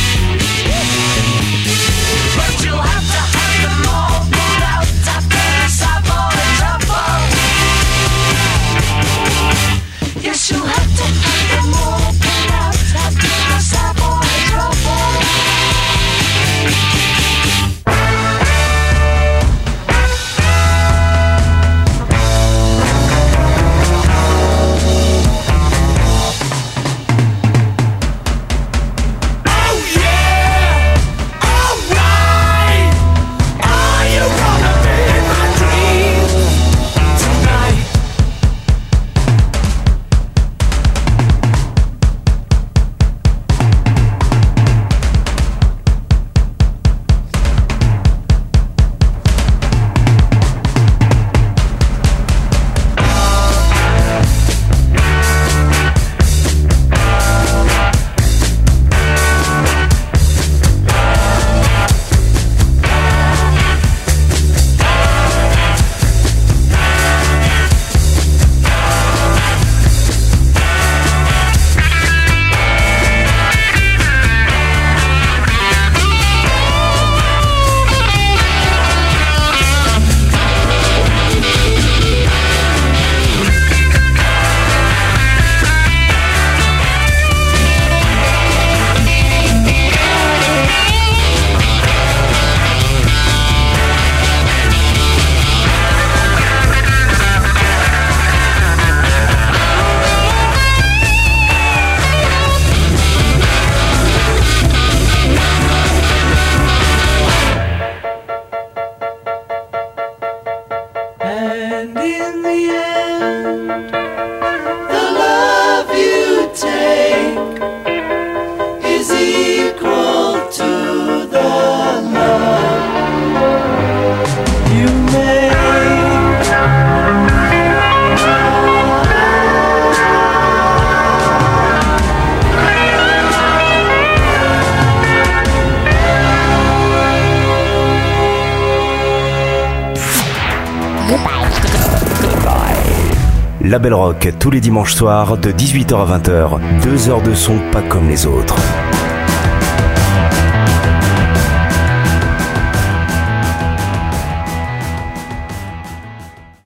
But you'll have to have them all pulled out after the Savoy trouble. Yes, you'll have to have them all pulled out after the Savoy trouble. Oh yeah, alright. Are you gonna be my dream tonight? And in the end, the love you take is equal to the love you make. La Belle Rock tous les dimanches soirs de 18h à 20h. 2 heures de son pas comme les autres.